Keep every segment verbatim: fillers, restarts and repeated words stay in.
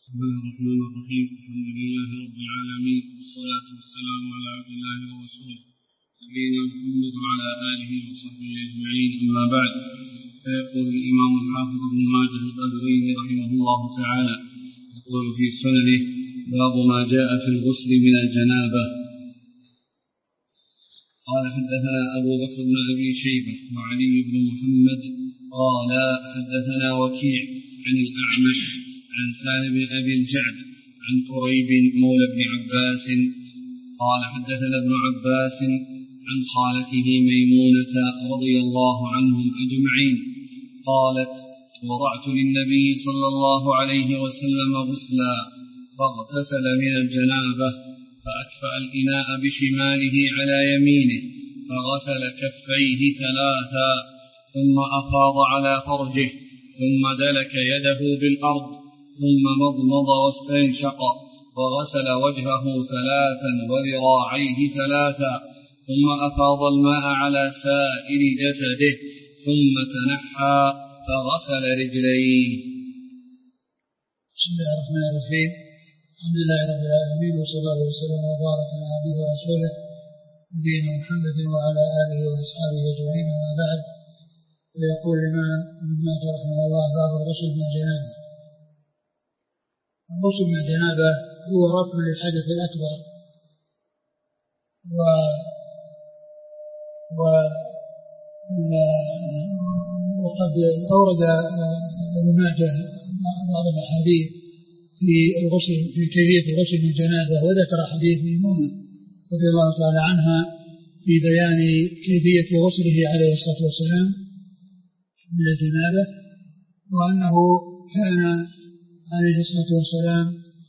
بسم الله الرحمن الرحيم. الحمد لله رب العالمين، والصلاة والسلام على عبد الله ورسوله نبينا محمد وعلى آله وصحبه أجمعين، أما بعد. فيقول الإمام الحافظ ابن ماجه القزويني رحمه الله تعالى يقول في سننه: باب ما جاء في الغسل من الجنابة. قال: حدثنا أبو بكر بن أبي شيبة وعلي بن محمد قال: حدثنا وكيع عن الأعمش عن سالم بن أبي الجعد عن قريب مولى بن عباس قال: حدثنا ابن عباس عن خالته ميمونة رضي الله عنهم أجمعين قالت: وضعت للنبي صلى الله عليه وسلم غسلا فاغتسل من الجنابة فأكفأ الإناء بشماله على يمينه فغسل كفيه ثلاثا ثم أفاض على فرجه ثم دلك يده بالأرض ثم مضمض واستنشق وغسل وجهه ثلاثا وذراعيه ثلاثا ثم أفاض الماء على سائر جسده ثم تنحى فغسل رجليه. بسم الله الرحمن الرحيم. الحمد لله رب العالمين، وصلى الله وسلم وبارك على عبده ورسوله نبينا محمد وعلى آله وأصحابه أجمعين، أما بعد. ويقول الإمام ابن ماجه رحمه الله: باب الغسل من الجنابة. الغسل من الجنابة هو رفع للحدث الأكبر، و و وقد أورد ابن ماجه بعض الأحاديث في الغسل في كيفية الغسل من الجنابة، وذكر حديث ميمونة رضي الله تعالى عنها في بيان كيفية غسله عليه الصلاة والسلام من الجنابة، وأنه كان عليه الصلاة والسلام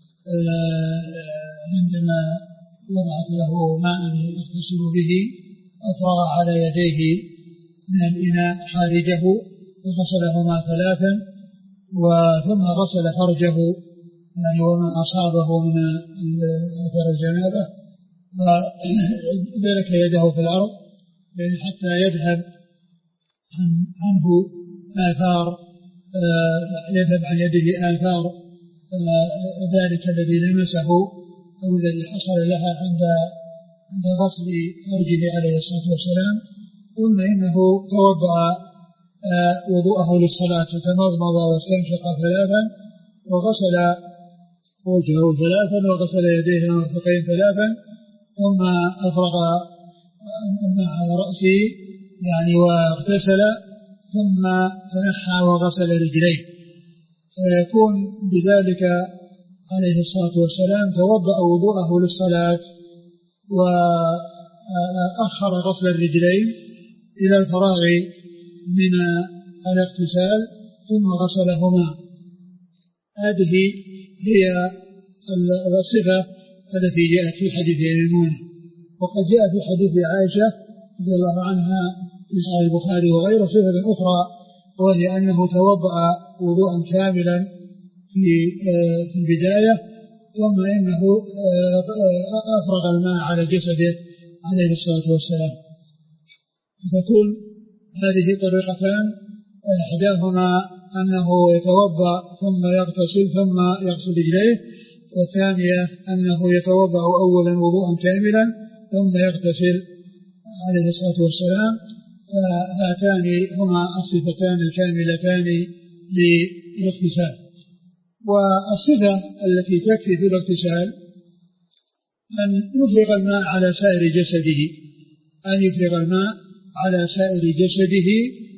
عندما وضعت له ماء يغتسل به أفرغ على يديه من الإناء خارجه وغسلهما ثلاثا، وثم غسل فرجه يعني وما أصابه من أثر الجنابة، ودلك يده في الأرض يعني حتى يذهب عنه آثار يذهب عن يده آثار ذلك الذي لمسه أو الذي حصل لها عند عند غسل فرجه عليه الصلاة والسلام. ثم إنه توضأ وضوءه للصلاة فتمضمض واستنشق ثلاثا وغسل وجهه ثلاثا وغسل يديه المرفقين ثلاثا ثم أفرغ الماء على رأسه يعني واغتسل ثم تنحى وغسل رجليه، فيكون بذلك عليه الصلاة والسلام توضأ وضوءه للصلاة وأخر غسل الرجلين إلى الفراغ من الاغتسال ثم غسلهما. هذه هي الصفة التي جاءت في حديث ميمونة، وقد جاء في حديث عائشة رضي الله عنها في صحيح البخاري وغيره صفة أخرى، وهي أنه توضأ وضوءا كاملا في في البداية ثم إنه أفرغ الماء على جسده عليه الصلاة والسلام. فتكون هذه طريقتان: إحداهما أنه يتوضأ ثم يغتسل ثم يغسل رجليه، والثانية أنه يتوضأ أولا وضوءا كاملا ثم يغتسل عليه الصلاة والسلام. فهاتان هما الصفتان الكاملتان للاغتسال. والصفة التي تكفي في الاغتسال أن يفرغ الماء على سائر جسده أن يفرغ الماء على سائر جسده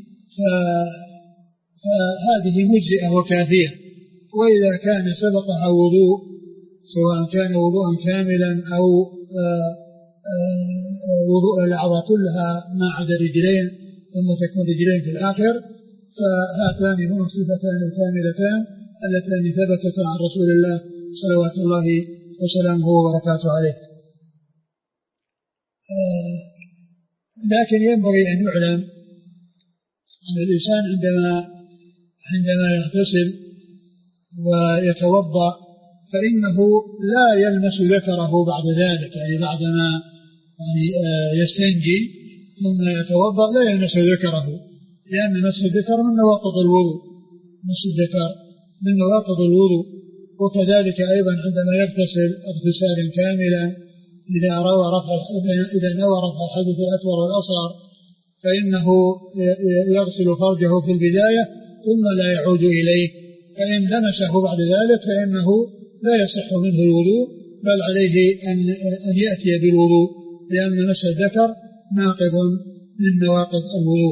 فهذه مجزئة وكافية. وإذا كان سبقها وضوء سواء كان وضوءا كاملا أو وضوء الأعضاء كلها ما عدا الرجلين ثم تكون رجلين في الآخر، فهاتان هما الصفتان الكاملتان اللتان ثبتتا عن رسول الله صلوات الله وسلامه وبركاته عليه. لكن ينبغي أن يعلم أن الإنسان عندما عندما يغتسل ويتوضأ فإنه لا يلمس ذكره بعد ذلك، يعني بعدما يعني يستنجي ثم يتوضأ لا يلمس ذكره، لأن مس الذكر من نواقض الوضوء مس الذكر من نواقض الوضوء وكذلك أيضا عندما يغتسل اغتسالا كاملا إذا روى رفع إذا نوى رفع الحدث الأكبر والأصغر فإنه يغسل فرجه في البداية ثم لا يعود إليه، فإن لمسه بعد ذلك فإنه لا يصح منه الوضوء، بل عليه أن أن يأتي بالوضوء، لأن مس الذكر ناقض من نواقض الوضوء.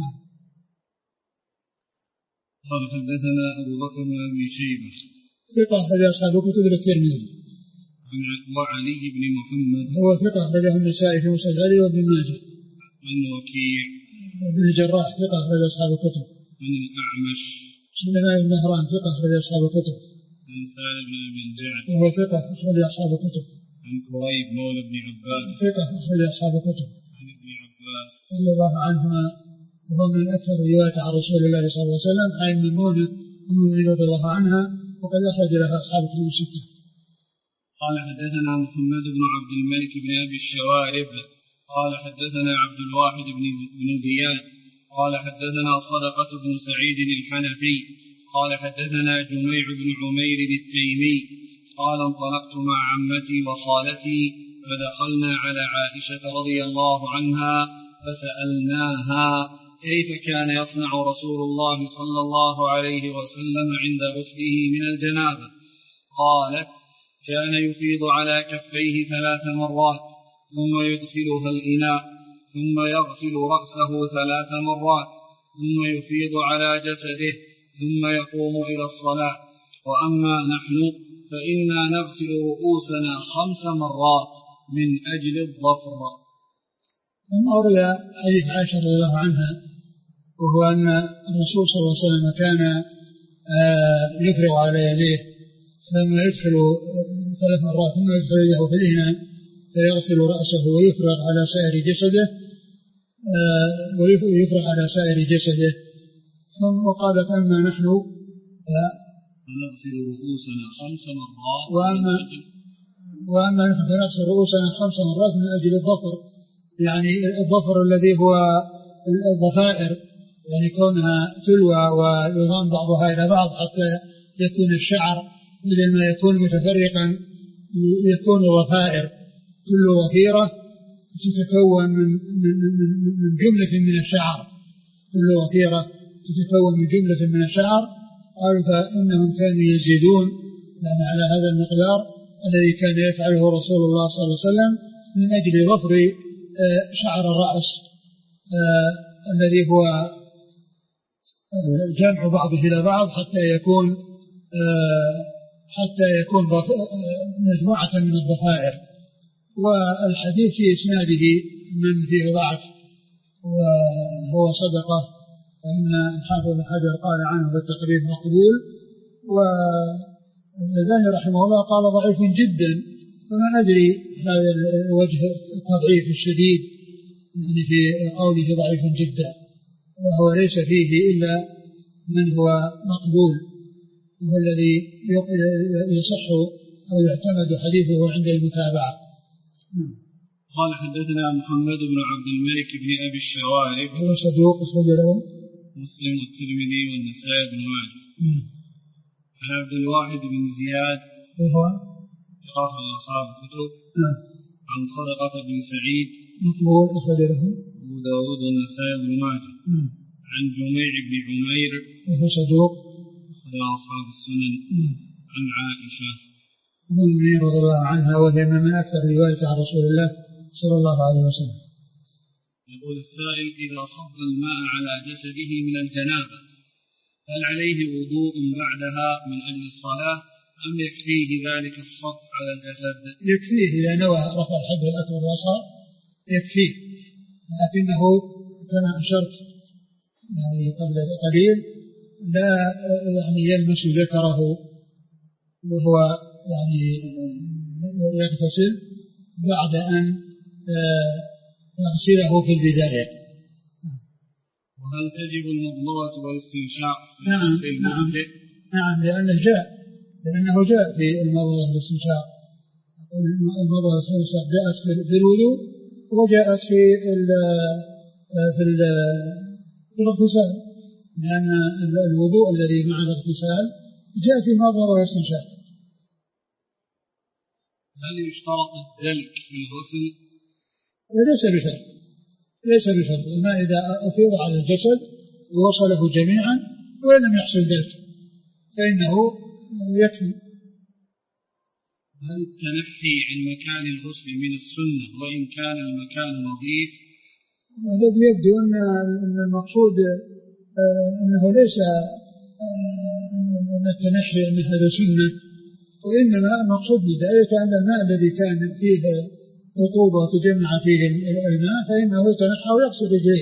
قال حدثنا أبو بكر بن أبي شيبة ثقة أخرج أصحاب الكتب الترمذي. وعلي بن محمد هو ثقة أخرجه النسائي في مسند علي وابن ماجه. عن وكيع بن الجراح ثقة أخرج أصحاب الكتب. عن الأعمش سليمان بن مهران ثقة أخرج أصحاب الكتب. عن سالم بن أبي الجعد وهو ثقة أخرج أصحاب الكتب. عن قريب مولى بن عباس ثقة أخرج أصحاب الكتب. عن ابن عباس رضي الله عنهما وهو من أكثر رواية عن رسول الله صلى الله عليه وسلم، عن ميمونة أم المؤمنين رضي الله عنها، وقد أخرج لها أصحاب الكتب الستة. قال حدثنا محمد بن عبد الملك بن أبي الشوارب قال حدثنا عبد الواحد بن زياد قال حدثنا صدقة بن سعيد الحنفي قال حدثنا جميع بن عمير التيمي قال انطلقت مع عمتي وخالتي فدخلنا على عائشة رضي الله عنها فسألناها كيف كان يصنع رسول الله صلى الله عليه وسلم عند غسله من الجنابة. قالت كان يفيض على كفيه ثلاث مرات ثم يدخلها الإناء ثم يغسل رأسه ثلاث مرات ثم يفيض على جسده ثم يقوم إلى الصلاة، وأما نحن فإنا نغسل رؤوسنا خمس مرات من أجل الظفر. ثم أورد حديث عائشة رضي الله عنها وهو أن الرسول صلى الله عليه وسلم كان يفرغ على يديه ثم يدخل ثلاث مرات ثم يدخل يده في الإناء فيغسل رأسه ويفرغ على سائر جسده ويفرغ على سائر جسده. ثم وقالت أما نحن فنغسل رؤوسنا خمس مرات وأما, وأما نحن فنغسل رؤوسنا خمس مرات من أجل الظفر، يعني الظفر الذي هو الضفائر، يعني كونها تلوى ويضام بعضها إلى بعض حتى يكون الشعر مثل ما يكون متفرقا، يكون ضفائر كل ضفيرة تتكون من, من, من جملة من الشعر، كل ضفيرة تتكون من جملة من الشعر. قالوا فإنهم كانوا يزيدون يعني على هذا المقدار الذي كان يفعله رسول الله صلى الله عليه وسلم من أجل ظفر شعر الرأس الذي هو جمع بعضه إلى بعض حتى يكون حتى يكون مجموعة من الضفائر. والحديث في إسناده من فيه ضعف وهو صدقة، فإن الحافظ بن حجر قال عنه بالتقريب مقبول، والألباني رحمه الله قال ضعيف جدا، فما ندري هذا الوجه التضعيف الشديد يعني في قوله ضعيف جدا، وهو ليس فيه إلا من هو مقبول وهو الذي يصح أو يعتمد حديثه عند المتابعة. قال حدثنا محمد بن عبد الملك بن أبي الشوارب هو صدوق أخرج له مسلم والترمذي والنسائي بن ماجه. عن عبد الواحد بن زياد وهو قال أصحاب الكتب. عن صدقة بن سعيد مقبول أخرج له أبو داود والنسائي بن ماجه. عن جميع بن عمير وهو صدوق أخرج أصحاب السنن. عن عائشة أم المؤمنين رضي الله عنها وهي من أكثر رواية عن رسول الله صلى الله عليه وسلم. يقول السائل إذا صب الماء على جسده من الجنابة هل عليه وضوء بعدها من أجل الصلاة أم يكفيه ذلك الصب على الجسد؟ يكفيه إذا نوى رفع الحد الأكبر والأصغر يكفيه، لكنه كما أشرت يعني قبل قليل لا يعني يلمس ذكره وهو يعني يغتسل بعد أن يغسله في البداية. وهل تجب المضمضة والاستنشاق؟ نعم نعم نعم لأنه جاء لأنه جاء في المضمضة والاستنشاق. المضمضة والاستنشاق جاءت في الوضوء وجاءت في في في الاغتسال، لأن الوضوء الذي مع الاغتسال جاء في المضمضة والاستنشاق هل يشترط الدلك في الغسل؟ ليس بشرط، ليس بشرط. الماء إذا أفيض على الجسد ووصله جميعا وإن لم يحصل دلك فإنه يكفي. هل التنحي عن مكان الغسل من السنة وإن كان المكان نظيف؟ الذي يبدو أن المقصود أنه ليس أن التنحي أن هذا سنة، وإنما المقصود بذلك أن الماء الذي كان فيه رطوبة وتجمع فيه الماء فإنه يتنحى ويغسل رجليه.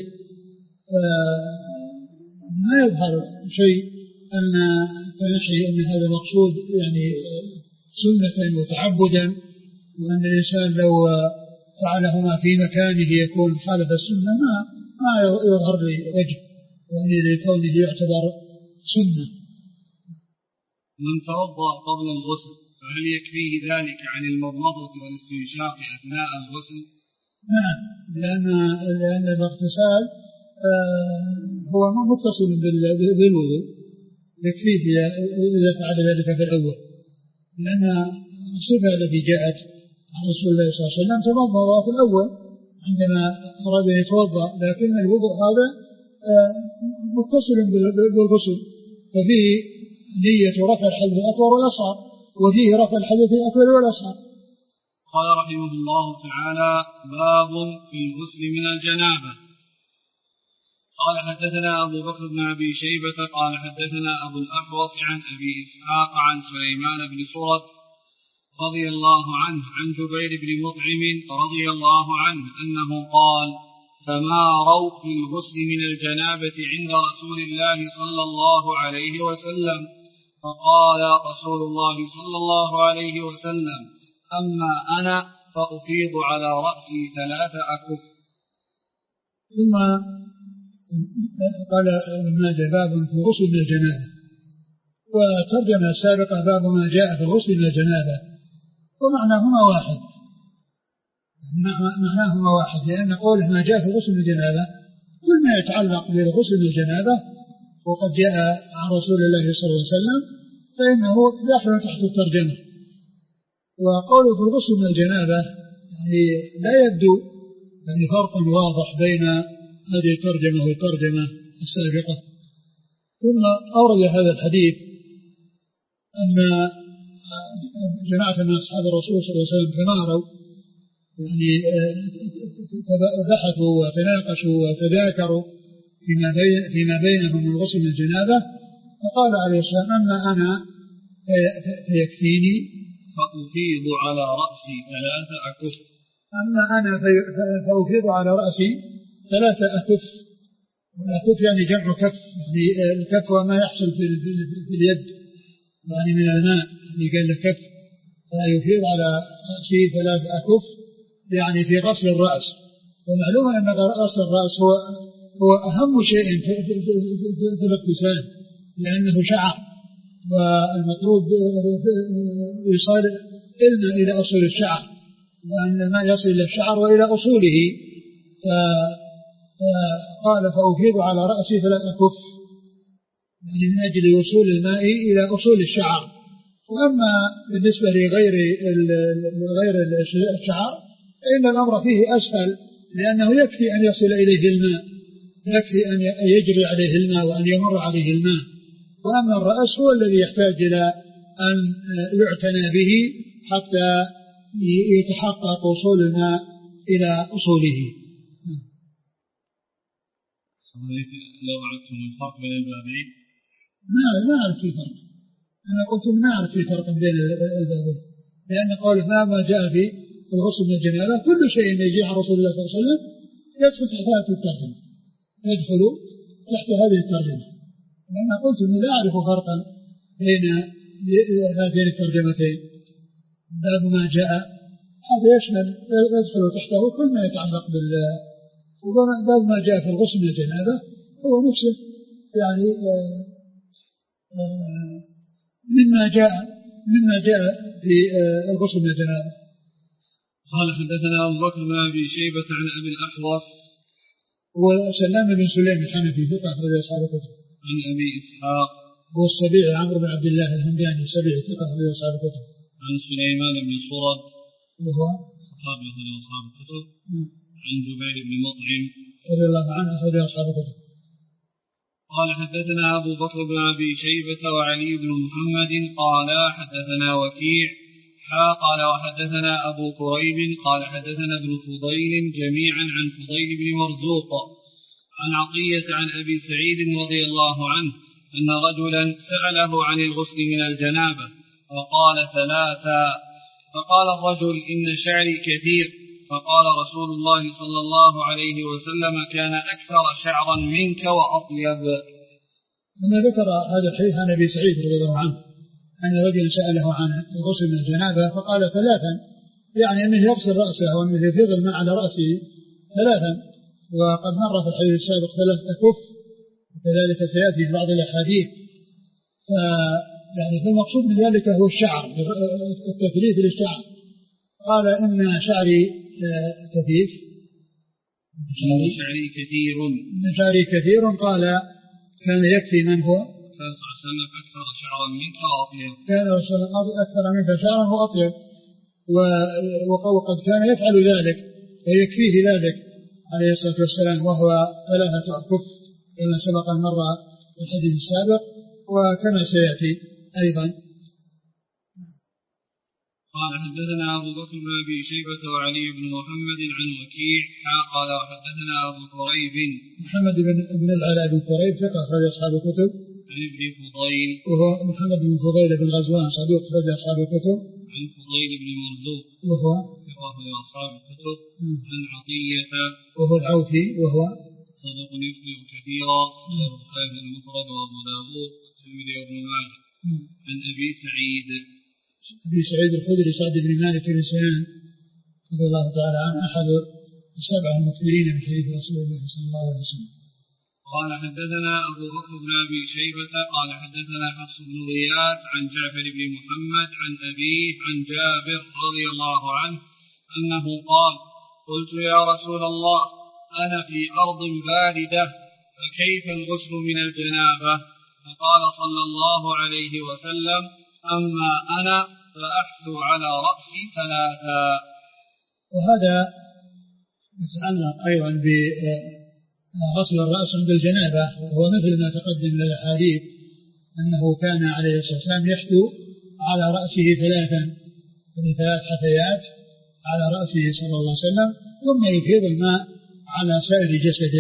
ما يظهر شيء أن التنحي أن هذا مقصود يعني سنة وتعبدا، وأن الإنسان لو فعلهما في مكانه يكون خالف السنة ما ما يظهر لي وجه يعني لكونه يعتبر سنة. من توضأ قبل الغسل فهل يكفيه ذلك عن المضمضة والاستنشاق أثناء الغسل؟ نعم، لأن لأن الاغتسال هو متصل بالوضوء، يكفيه إذا فعل ذلك في الأول، لأن الصفة التي جاءت عن رسول الله صلى الله عليه وسلم تمضمض في الأول عندما أراد أن يتوضأ، لكن الوضوء هذا متصل بالغسل، ففيه نية رفع الحدث الأكبر والأصغر، وفيه رفع الحدث الأكبر والأصغر. قال رحمه الله تعالى: باب في الغسل من الجنابة. قال حدثنا أبو بكر بن أبي شيبة قال حدثنا أبو الأحوص عن أبي إسحاق عن سليمان بن سرد رضي الله عنه عن جبير بن مطعم رضي الله عنه أنه قال: تماروا في الغسل من الجنابة عند رسول الله صلى الله عليه وسلم، فقال رسول الله صلى الله عليه وسلم: أما أنا فأفيض على رأسي ثلاث أكف. ثم قال ابن ماجه: باب في الغسل من الجنابة، وترجمة السابقة باب ما جاء في الغسل من الجنابة، ومعناهما واحد، معناهما واحد، لأن قوله ما جاء في الغسل من الجنابة كل ما يتعلق بالغسل من الجنابة وقد جاء عن رسول الله صلى الله عليه وسلم فإنه داخل تحت الترجمة. وقوله في الغسل من الجنابة يعني لا يبدو يعني فرق واضح بين هذه الترجمة والترجمة السابقة. ثم أورد هذا الحديث أن جماعة من أصحاب الرسول صلى الله عليه وسلم تماروا يعني بحثوا وتناقشوا وتذاكروا فيما, بين فيما بينهم من الغسل من الجنابة، فقال عليه السلام: أما أنا فيكفيني فأفيض على رأسي ثلاث أكف. أما أنا فأفيض على رأسي ثلاث أكف. الأكف يعني جمع كف، يعني الكف وما يحصل في, في اليد يعني من الماء، يعني قال كف، فيفيض على رأسي ثلاث أكف يعني في غسل الرأس. ومعلوم أن غسل الرأس هو هو أهم شيء في, في, في, في, في الاغتسال، لأنه شعر، والمطلوب يصل إلنا إلى أصول الشعر، وأن ما يصل إلى الشعر وإلى أصوله. فقال: فأفيض على رأسي ثلاث أكف، يعني من أجل وصول الماء إلى أصول الشعر. وأما بالنسبة لغير غير الشعر فإن الأمر فيه أسهل، لأنه يكفي أن يصل إليه الماء، يكفي أن يجري عليه الماء وأن يمر عليه الماء. وأما الرأس هو الذي يحتاج إلى أن يعتنى به حتى يتحقق وصول الماء إلى أصوله. لو عرفتم الفرق بين البابين؟ ما ما أعرف في فرق. أنا قلت ما أعرف في فرق بين البابين، لأن قول ما جاء في الغسل من الجنابة كل شيء يجي عن رسول الله صلى الله عليه وسلم يدخل تحت هذه الترجمة، يدخل تحت هذه الترجمة. وأنا قلت إني لا أعرف فرقا بين هذين الترجمتين. باب ما جاء هذا يشمل يدخل تحته كل ما يتعلق بال وباب ما جاء في الغسل من الجنابة هو نفسه يعني آآ آآ مما جاء مما جاء في الغسل من الجنابة. قال حدثنا أبو بكر بن أبي شيبة عن أبي الأحوص وسلام بن سليم الحنفي ثقة أخرج أصحاب الكتب. عن أبي إسحاق هو السبيعي عمرو بن عبد الله الهمداني سبيعي ثقة أخرج أصحاب الكتب. عن سليمان بن سرد وهو صحابي أخرج أصحاب الكتب. عن جبير بن مطعم رضي الله عنه أخرج أصحاب الكتب. قال حدثنا أبو بكر بن أبي شيبة وعلي بن محمد قال حدثنا وكيع حا قال وحدثنا أبو كريب قال حدثنا ابن فضيل جميعا عن فضيل بن مرزوق عن عطية عن أبي سعيد رضي الله عنه أن رجلا سأله عن الغسل من الجنابة فقال ثلاثا فقال الرجل إن شعري كثير فقال رسول الله صلى الله عليه وسلم كان أكثر شعرا منك وأطيب. لما ذكر هذا الحديث عن أبي سعيد رضي الله عنه أن رجلا سأله عن الغسل من الجنابة فقال ثلاثا يعني أنه يغسل رأسه وأنه يفيض الماء على رأسه ثلاثا وقد مر في الحديث السابق ثلاثة كف وكذلك سيأتي في بعض الأحاديث يعني فالمقصود من ذلك هو الشعر التثليث للشعر. قال إن شعري كثيف شعري, شعري كثير إن شعري كثير قال كان يكفي من هو كان صلى الله عليه وسلم أكثر شعرا منك وأطيب كان رسول الله أكثر منك شعرا وأطيب وقد كان يفعل ذلك ويكفيه ذلك عليه الصلاة والسلام وهو ثلاثة أكف كما سبق المرة في الحديث السابق وكما سيأتي أيضا. قال حدثنا أبو بكر بن أبي شيبة وعلي بن محمد عن وكيع قال وحدثنا أبو كريب محمد بن بن العلاء بن كريب ثقة أخرج أصحاب الكتب. عن ابن فضيل وهو محمد بن فضيل بن غزوان صدوق أخرج أصحاب الكتب. عن فضيل بن مرزوق وهو ثقة أخرج أصحاب الكتب. عن عطية وهو العوفي وهو صدوق يخطئ كثيرا البخاري المفرد وأبو داود والترمذي وابن ماجه. عن أبي سعيد أبي سعيد الخدري سعد بن مالك بن سنان رضي الله تعالى عنه أحد السبعة المكثرين من حديث رسول الله صلى الله عليه وسلم. قال حدثنا أبو بكر بن أبي شيبة قال حدثنا حفص بن غياث عن جعفر بن محمد عن أبيه عن جابر رضي الله عنه أنه قال قلت يا رسول الله أنا في أرض باردة فكيف الغسل من الجنابة؟ فقال صلى الله عليه وسلم أما أنا فأحثو على رأسي ثلاثا. وهذا يتعلق أيضا بغسل الرأس عند الجنابة وهو مثل ما تقدم من الأحاديث أنه كان عليه الصلاة والسلام يحثو على رأسه ثلاثا ثلاث حثيات على رأسه صلى الله عليه وسلم ثم يفيض الماء على سائر جسده.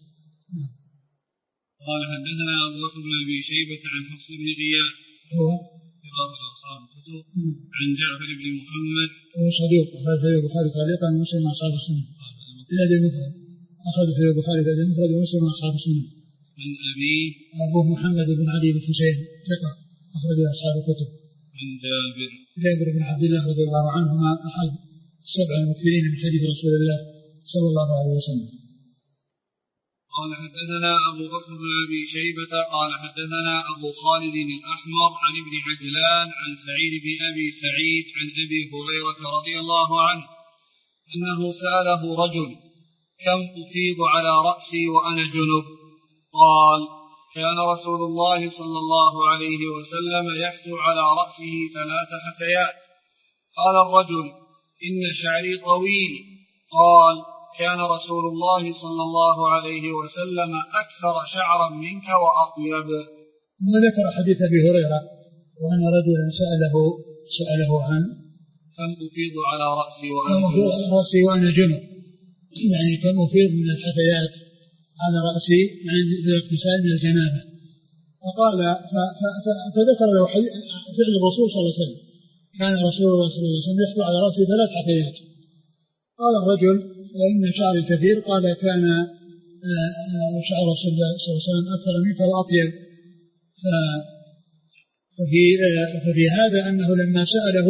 قال حدثنا أبو بكر بن أبي شيبة عن حفص بن غياث هو أصحاب الكتب. عن جعفر بن محمد هو صدوق أخرج في البخاري تعليقا ومسلم أصحاب السنة الذي المفرد أخرج في البخاري الذي المفرد ومسلم أصحاب السنة. عن أبيه أبوه محمد بن علي بن حسين ثقة أخرج أصحاب الكتب. عن جابر جابر بن عبد الله رضي الله عنهما أحد السبع المكثرين من حديث رسول الله صلى الله عليه وسلم. قال حدثنا أبو بكر بن أبي شيبة قال حدثنا أبو خالد الأحمر عن ابن عجلان عن سعيد بن أبي سعيد عن أبي هريرة رضي الله عنه أنه سأله رجل كم أفيض على رأسي وأنا جنب؟ قال كان رسول الله صلى الله عليه وسلم يحثو على رأسه ثلاث حثيات. قال الرجل إن شعري طويل. قال كان رسول الله صلى الله عليه وسلم أكثر شعرا منك وأطيب. ثم ذكر حديث أبي هريرة وأن رجلا سأله سأله عن كم أفيض على رأسي وأنا جنب, رأسي وأنا جنب يعني كم أفيض من الحثيات على رأسي عند الاغتسال من الجنابة. فقال فذكر له فعل الرسول صلى الله عليه وسلم كان رسول الله صلى الله عليه وسلم يحثو على رأسه ثلاث حثيات. قال الرجل وإن شعري كثير قال كان شعر رسول الله صلى الله عليه وسلم أكثر منك وأطيب. ففي, ففي هذا أنه لما سأله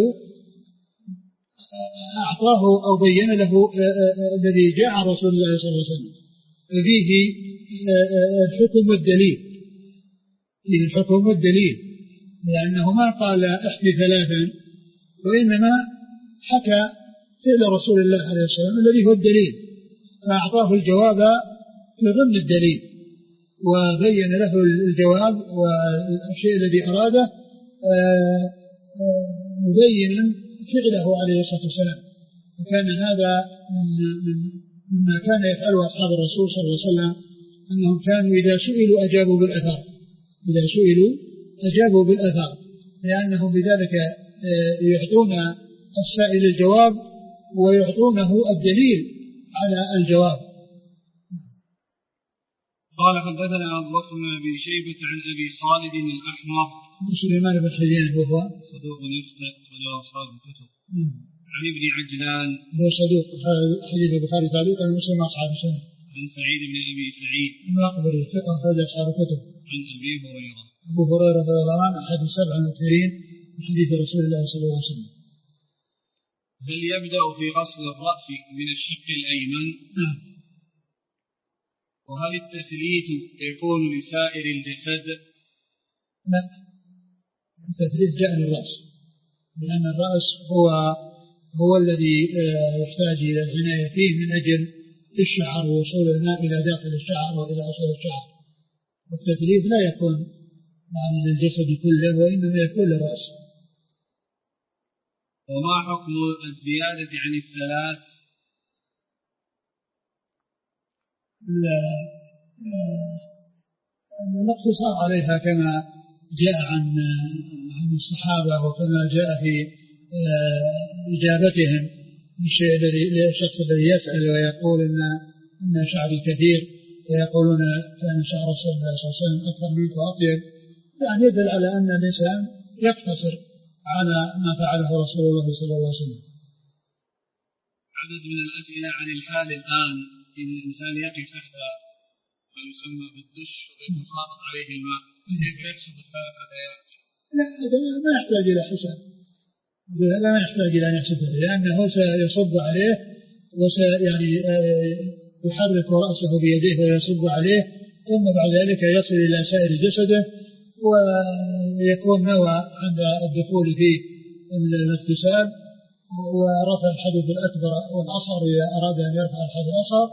أعطاه أو بين له الذي جاء عن رسول الله صلى الله عليه وسلم فيه الحكم والدليل فيه الحكم والدليل لأنه ما قال احكي ثلاثا وإنما حكى فعل رسول الله عليه السلام الذي هو الدليل فأعطاه الجواب في ضمن الدليل وبين له الجواب والشيء الذي أراده مبينا فعله عليه الصلاة والسلام وكان هذا من مما كان يفعله أصحاب الرسول صلى الله عليه وسلم، أنهم كانوا إذا سئلوا أجابوا بالأثر، إذا سئلوا أجابوا بالأثر، لأنهم بذلك يعطون السائل الجواب ويعطونه الدليل على الجواب. قال حدثنا أبو بكر بن أبي شيبة عن أبي خالد الأحمر سليمان بن حيان وهو صدوق يخطئ وله أصحاب الكتب. عن ابن عجلان هو صدوق حديث البخاري تعليقا ومسلم أصحاب السنة. عن سعيد بن أبي سعيد المقبري ثقة أخرج أصحاب الكتب. عن أبي هريرة أبو هريرة رضي الله عنه أحد السبع المكثرين من حديث رسول الله صلى الله عليه وسلم. هل يبدأ في غسل الرأس من الشق الأيمن؟ نعم. وهل التثليث يكون لسائر الجسد؟ لا، التثليث جاء للرأس، لأن الرأس هو هو الذي يحتاج إلى العناية فيه من أجل الشعر ووصول الماء إلى داخل الشعر وإلى أصل الشعر، والتثليث لا يكون يعني للجسد كله وإنما يكون للرأس. وما حكم الزيادة عن الثلاث؟ الاقتصار عليها كما جاء عن عن الصحابة وكما جاء في إجابتهم للشيء الذي للشخص الذي يسأل ويقول إن إن شعري كثير، ويقولون كان شعر رسول الله صلى الله عليه وسلم أكثر منك وأطيب، يعني يدل على أن الإنسان يقتصر على ما فعله رسول الله صلى الله عليه وسلم. عدد من الأسئلة عن الحال الآن، إن الإنسان يقف تحت ما يسمى بالدش ويتساقط عليه الماء، كيف يحسب الثلاث هدايات؟ لا، هذا ما يحتاج إلى حساب، لا ما يحتاج إلى أن يحسبه، لأنه سيصب عليه وسيعني يحرك رأسه بيديه ويصب عليه، ثم بعد ذلك يصل إلى سائر جسده ويكون نوى عند الدخول في الاغتسال ورفع الحدث الأكبر والأصغر إذا أراد أن يرفع الحدث الأصغر،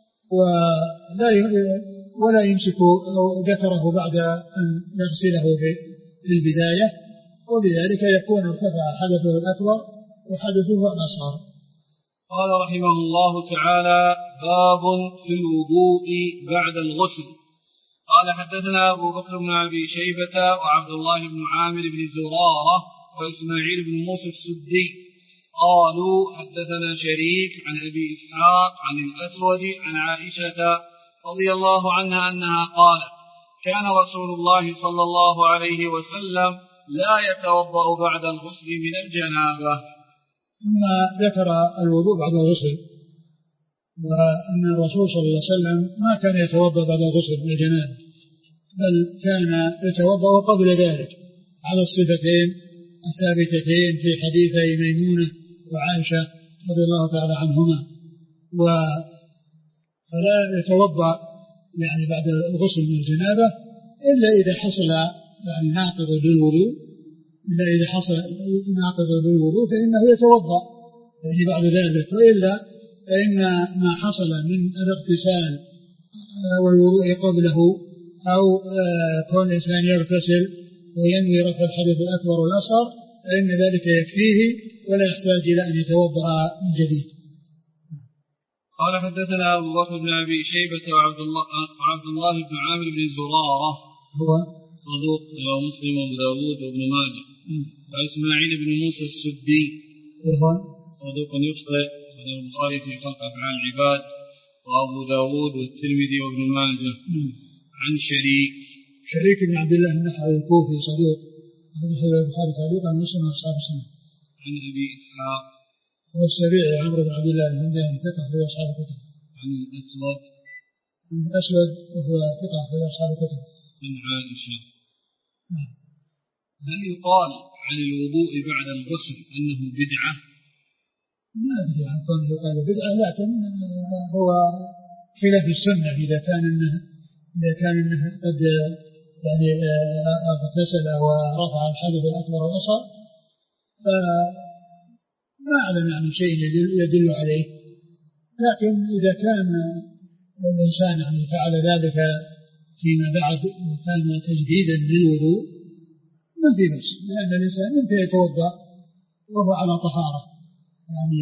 ولا ولا يمسك ذكره بعد أن يغسله في البداية، وبذلك يكون ارتفع حدثه الأكبر وحدثه الأصغر. قال رحمه الله تعالى: باب في الوضوء بعد الغسل. قال حدثنا أبو بكر بن أبي شيبة وعبد الله بن عامر بن زرارة وإسماعيل بن موسى السدي قالوا حدثنا شريك عن أبي إسحاق عن الأسود عن عائشة رضي الله عنها أنها قالت: كان رسول الله صلى الله عليه وسلم لا يتوضأ بعد الغسل من الجنابة. ثم ذكر الوضوء بعد الغسل، وأن الرسول صلى الله عليه وسلم ما كان يتوضأ بعد الغسل من الجنابة، بل كان يتوضأ قبل ذلك على الصفتين الثابتتين في حديثي ميمونة وعائشة رضي الله تعالى عنهما، فلا يتوضأ يعني بعد الغسل من الجنابة إلا إذا حصل يعني ناقض للوضوء، إلا إذا حصل ناقض للوضوء فإنه يتوضأ يعني بعد ذلك، وإلا فإن ما حصل من الاغتسال والوضوء قبله أو كون الإنسان يغتسل وينوي رفع الحدث الأكبر والأصغر فإن ذلك يكفيه ولا يحتاج إلى أن يتوضأ من جديد. قال حدثنا أبو بكر بن أبي شيبة وعبد الله, وعبد الله بن عامر بن زرارة هو صدوق ومسلم وابو داود وابن ماجه، وإسماعيل بن موسى السدي وهو صدوق يخطئ، وله البخاري في خلق أفعال العباد وأبو داود والترمذي وابن ماجه. عن شريك شريك بن عبد الله النحوي الكوفي صدوق أخرج البخاري تعليقا ومسلم وأصحاب السنة. عن أبي إسحاق والسبيعي عمرو بن عبد الله الهمداني ثقة في أصحاب الكتب. عن الأسود عن الأسود وهو ثقة في أصحاب الكتب. عن عائشة. هل يقال عن الوضوء بعد الغسل أنه بدعة؟ ما أدري عن كونه يقال بدعة، لكن هو خلاف السنة إذا كان إنه إذا كان إنه قد يعني اغتسل ورفع الحدث الأكبر والأصغر فما أعلم يعني شيء يدل, يدل عليه، لكن إذا كان الإنسان يعني فعل ذلك فيما بعد وكان تجديدا للوضوء ما في بس، لأن الإنسان يمكن يتوضأ وهو على طهارة يعني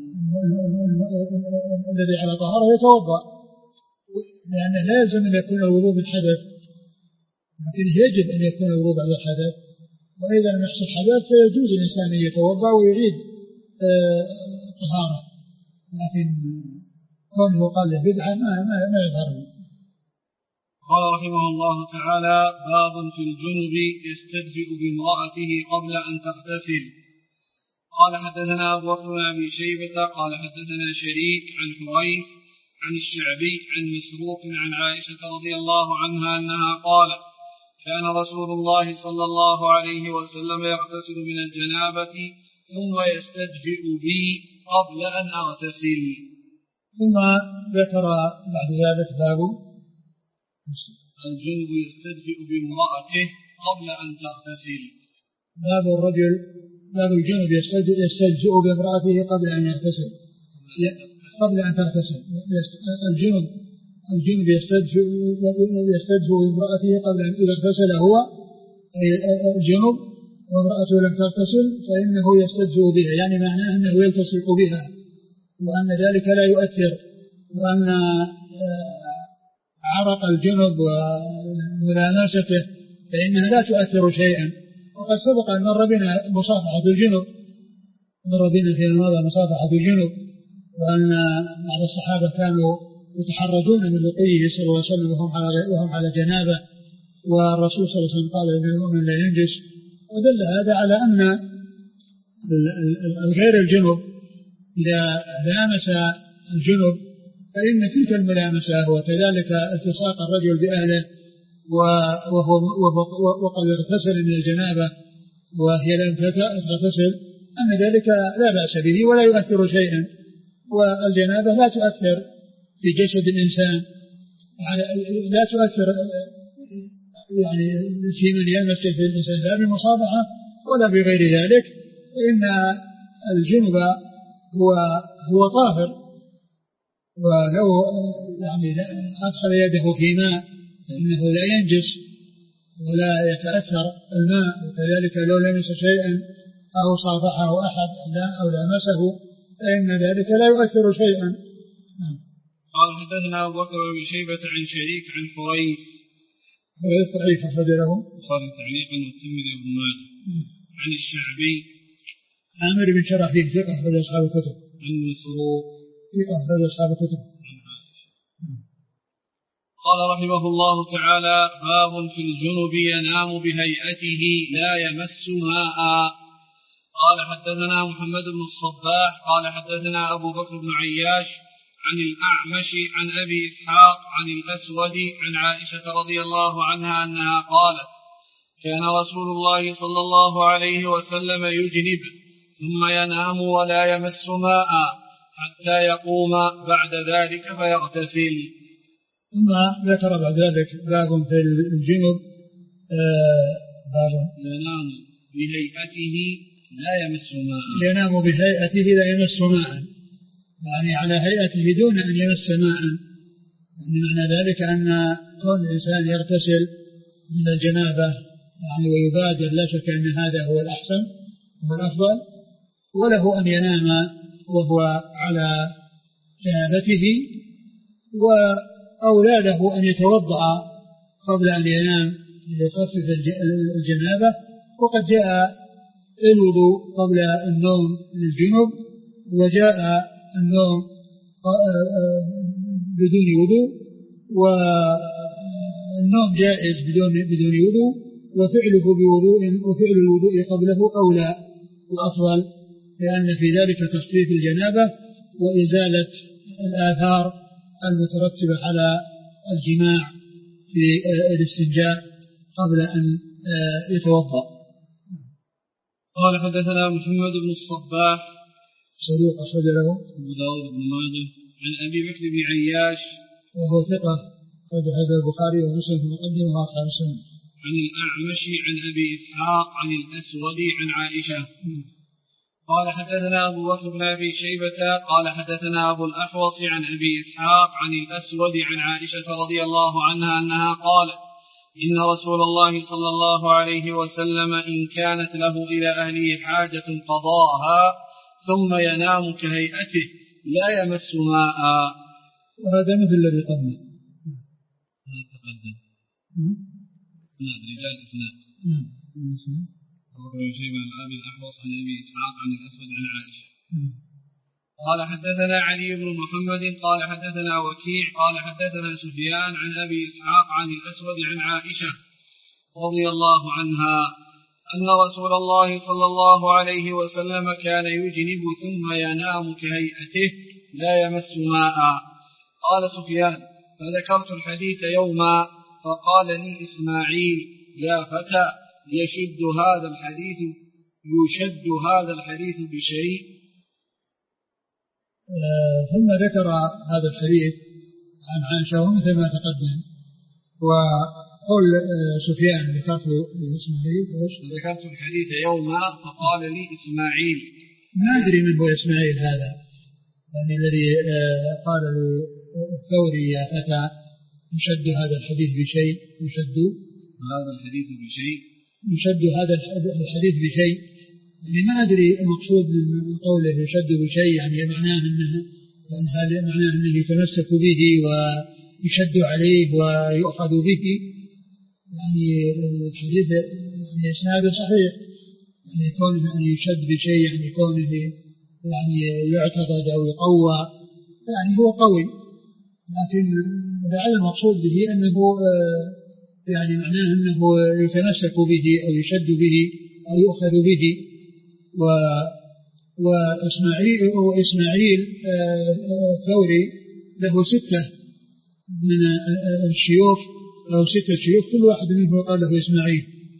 الذي على طهارة يتوضأ، لأنه لا يلزم أن يكون الوضوء من حدث، لكن يجب أن يكون الوضوء بعد الحدث. وإذا لم يحصل حدث فيجوز الإنسان أن يتوضأ ويعيد طهارة، لكن كونه قال له بدعة ما ما ما يظهر لي. قال رحمه الله تعالى: باب في الجنب يستدفئ بامرأته قبل أن تغتسل. قال حدثنا أبو بكر بن أبي شيبة قال حدثنا شريك عن حريث عن الشعبي عن مسروق عن عائشة رضي الله عنها أنها قالت: كان رسول الله صلى الله عليه وسلم يغتسل من الجنابة ثم يستدفئ بي قبل أن أغتسل. ثم ذكر بعد ذلك باب الجنب يستدفئ بامرأته قبل أن تغتسل. باب الرجل باب الجنب يستدفئ بامرأته قبل أن يغتسل قبل أن تغتسل. الجنب الجنب يستدفئ يستدفئ بامرأته قبل أن إذا اغتسل هو الجنب وامرأته لم تغتسل فإنه يستدفئ بها، يعني معناه أنه يلتصق بها، وأن ذلك لا يؤثر، وأن عرق الجنب وملامسته فإنها لا تؤثر شيئا. وقد سبق أن مر بنا مصافحة الجنب، مر بنا في الماضي مصافحة الجنب، وأن بعض الصحابة كانوا يتحرجون من لقيه صلى الله عليه وسلم وهم على وهم على جنابه، والرسول صلى الله عليه وسلم قال إن المؤمن لا ينجس. ودل هذا على أن الغير الجنب إذا لامس الجنب فإن تلك الملامسة وكذلك التصاق الرجل بأهله وهو وقد اغتسل من الجنابة وهي لم تغتسل أن ذلك لا بأس به ولا يؤثر شيئا. والجنابة لا تؤثر في جسد الإنسان، لا تؤثر يعني في من يلمس جسد الإنسان لا بمصافحة ولا بغير ذلك، فإن الجنب هو هو طاهر، ولو يعني أدخل يده في ماء فإنه لا ينجس ولا يتأثر الماء، وكذلك لو لمس شيئا أو صافحه أحد أو لمسه فإن ذلك لا يؤثر شيئا. قال حدثنا أبو بكر بن شيبة عن شريك عن حريث حريث ضعيف أخرج له البخاري تعليقا والترمذي وابن ماجه. عن الشعبي عامر بن شراحيل ثقة أخرج أصحاب الكتب. عن مسروق ثقة أخرج أصحاب الكتب. قال رحمه الله تعالى: باب في الجنب ينام بهيئته لا يمس ماء. قال حدثنا محمد بن الصباح قال حدثنا أبو بكر بن عياش عن الأعمش عن أبي إسحاق عن الأسود عن عائشة رضي الله عنها أنها قالت: كان رسول الله صلى الله عليه وسلم يجنب ثم ينام ولا يمس ماء حتى يقوم بعد ذلك فيغتسل. ثم ذكر بعد ذلك باب في الجنب باب ينام بهيئته لا يمس ماء ينام بهيئته لا يمس ماء، يعني على هيئته دون أن يمس ماء. يعني معنى ذلك أن كون الإنسان يغتسل من الجنابة يعني ويبادر، لا شك أن هذا هو الأحسن وهو الأفضل، وله أن ينام وهو على جنابته، أو لا له أن يتوضأ قبل أن ينام ليخفف الجنابة. وقد جاء الوضوء قبل النوم للجنوب، وجاء النوم بدون وضوء، والنوم جائز بدون بدون وضوء، وفعله بوضوء وفعل الوضوء قبله أولى وأفضل، لأن في ذلك تخفيف الجنابة وإزالة الآثار المترتبة على الجماع في الاستنجاء قبل أن يتوضأ. قال حدثنا محمد بن الصباح صدوق أخرج له أبو داود بن ماجه عن أبي بكر بن عياش وهو ثقة أخرج هذا البخاري ومسلم في المقدمة وأصحاب السنن. عن الأعمش عن أبي إسحاق عن الأسود عن عائشة. قال حدثنا أبو بكر بن أبي شيبة قال حدثنا أبو الأحوص عن أبي إسحاق عن الأسود عن عائشة رضي الله عنها أنها قالت: إن رسول الله صلى الله عليه وسلم إن كانت له إلى أهله حاجة قضاها ثم ينام كهيئته لا يمس ماء. وهذا مثل الذي قبله. هذا تقدم. إسناد رجال إسناد. أبو شيبة عن أبي الأحوص عن أبي إسحاق عن الأسود عن عائشة. قال حدثنا علي بن محمد قال حدثنا وكيع قال حدثنا سفيان عن أبي إسحاق عن الأسود عن عائشة رضي الله عنها أن رسول الله صلى الله عليه وسلم كان يجنب ثم ينام كهيئته لا يمس ماء. قال سفيان فذكرت الحديث يوما فقال لي إسماعيل يا فتى يشد هذا الحديث يشد هذا الحديث بشيء. آه ثم ذكر هذا الحديث عن عائشة ومثل ما تقدم. وقول آه سفيان ذكرت إسماعيل ذكرت الحديث يوما فقال لي إسماعيل. ما أدري من هو إسماعيل هذا يعني الذي آه قال للثوري يا فتى يشد هذا الحديث بشيء. يشد هذا الحديث بشيء يشد هذا الحديث بشيء يعني ما أدري المقصود من قوله يشد بشيء يعني معناه أنه يعني هذا معناه أنه يتمسك به ويشد عليه ويؤخذ به يعني الحديث يعني إسناده صحيح يعني كونه أن يشد بشيء يعني كونه يعني يعتقد أو يقوى يعني هو قوي لكن لعل المقصود به أنه يعني معناه أنه يتمسك به أو يشد به أو يؤخذ به. و وإسماعيل وإسماعيل الثوري له ستة من الشيوخ أو ستة شيوخ كل واحد منهم قال له إسماعيل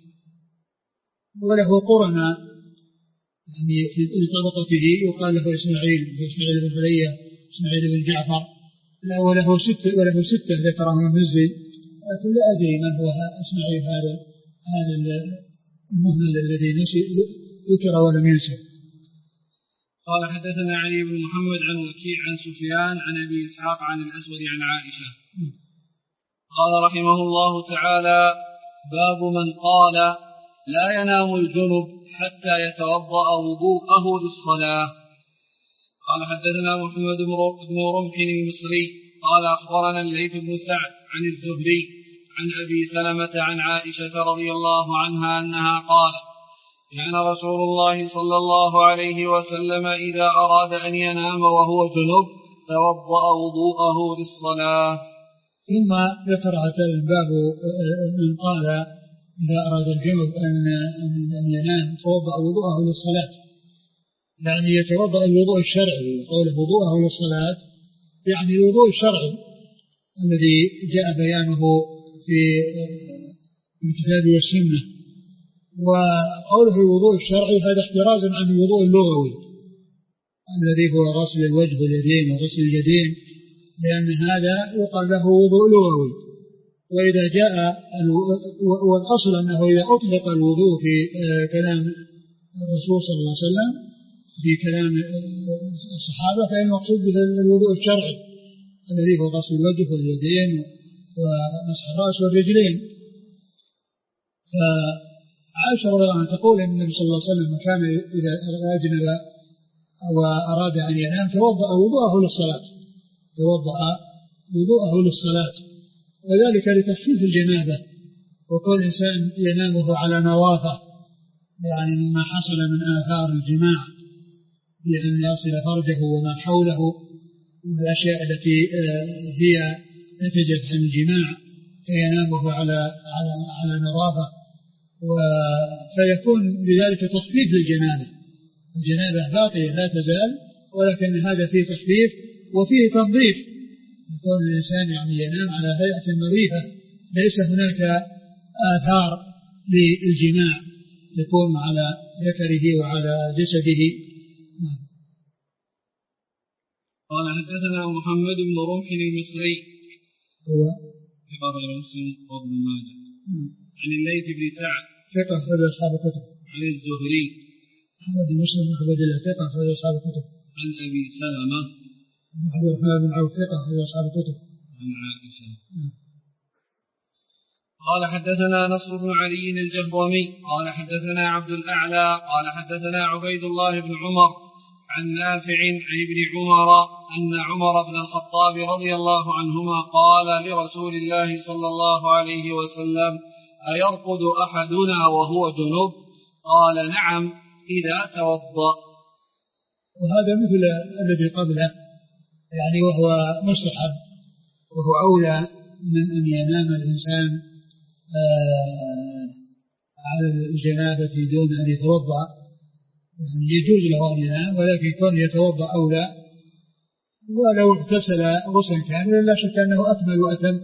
وله قرناء يعني في طبقته يقال له إسماعيل إسماعيل بن علية إسماعيل بن جعفر وله ستة وله ستة ذكرهم المزي لكن لا أدري من هو إسماعيل هذا هذا المهمل الذي ذكر ولم ينسب. قال حدثنا علي بن محمد عن وكيع عن سفيان عن أبي إسحاق عن الأسود عن عائشة قال رحمه الله تعالى باب من قال لا ينام الجنب حتى يتوضأ وضوءه للصلاة. قال حدثنا محمد بن رمح المصري قال أخبرنا الليث بن سعد عن الزهري عن أبي سلمة عن عائشة رضي الله عنها أنها قالت كان رسول الله صلى الله عليه وسلم إذا أراد أن ينام وهو جنب توضأ وضوءه للصلاة. ثم ذكر هذا الباب من قال إذا أراد الجنب أن أن ينام توضأ وضوءه للصلاة يعني يتوضأ الوضوء الشرعي قول وضوءه للصلاة يعني الوضوء الشرعي الذي جاء بيانه في الكتاب والسنة. وقوله الوضوء الشرعي هذا احترازا عن الوضوء اللغوي الذي هو غسل الوجه واليدين وغسل اليدين لأن هذا يقال له وضوء لغوي. وإذا جاء والأصل أنه إذا أطلق الوضوء في كلام الرسول صلى الله عليه وسلم في كلام الصحابة فإن المقصود به الوضوء الشرعي الذي هو غسل الوجه واليدين ومسح الرأس والرجلين. فعائشة رضي الله عنها تقول أن النبي صلى الله عليه وسلم كان إذا أجنب وأراد أن ينام توضأ وضوءه للصلاة توضأ وضوءه للصلاة وذلك لتخفيف الجنابة وكل إنسان ينامه على نظافة يعني مما حصل من آثار الجماع بأن يصل فرجه وما حوله والأشياء التي هي نتجت عن الجماع فينامه على على على نظافة فيكون بذلك تخفيف للجنابة. الجنابة باقية لا تزال ولكن هذا فيه تخفيف وفيه تنظيف يكون الإنسان يعني ينام على هيئة نظيفة ليس هناك آثار للجماع يكون على ذكره وعلى جسده. قال حدثنا محمد بن رمح المصري هو ثقة غير مسلم وابن ماجه عن الليث بن سعد ثقة أخرج أصحاب الكتب عن الزهري محمد بن مسلم محمد الله ثقة أخرج أصحاب الكتب عن أبي سلمة عبد الرحمن بن عوف ثقة أخرج أصحاب الكتب عن عائشة. قال حدثنا نصر بن علي الجهضمي قال حدثنا عبد الأعلى قال حدثنا عبيد الله بن عمر عن نافع عن ابن عمر أن عمر بن الخطاب رضي الله عنهما قال لرسول الله صلى الله عليه وسلم: أيرقد أحدنا وهو جنب؟ قال: نعم إذا توضأ. وهذا مثل الذي قبله يعني، وهو مستحب، وهو أولى من أن ينام الإنسان آه على الجنابة دون أن يتوضأ. يعني يجوز له أن ينام، ولكن كون يتوضأ أولى، ولو اغتسل غسلا كاملا لا شك أنه أكمل وأتم.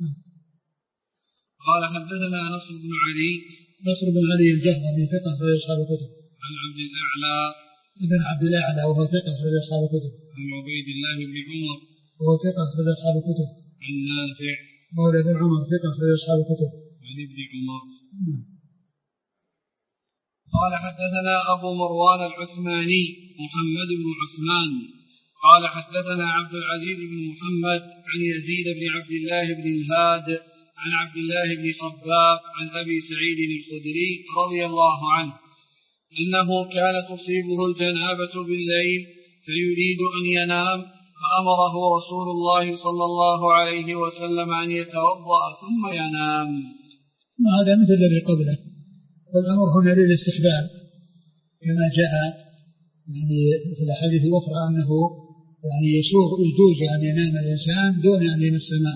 قال: حدثنا نصر بن علي نصر بن علي الجهضمي ثقة في أصحاب الكتب. عن عبد الأعلى ابن عبد الأعلى وهو ثقة في أصحاب الكتب. عن عبيد الله بن عمر وهو ثقة في أصحاب الكتب. عن نافع مولى بن عمر ثقة في أصحاب الكتب. عن ابن عمر. قال: حدثنا أبو مروان العثماني محمد بن عثمان قال: حدثنا عبد العزيز بن محمد عن يزيد بن عبد الله بن الهاد عن عبد الله بن خباب عن أبي سعيد الخدري رضي الله عنه أنه كان تصيبه الجنابة بالليل فيريد أن ينام، فأمره رسول الله صلى الله عليه وسلم أن يتوضأ ثم ينام. هذا مثل الذي قبله، والأمر هنا للاستحباب كما جاء يعني في الأحاديث الأخرى أنه يعني يسوغ يجوز أن ينام الإنسان دون أن يمس ماء.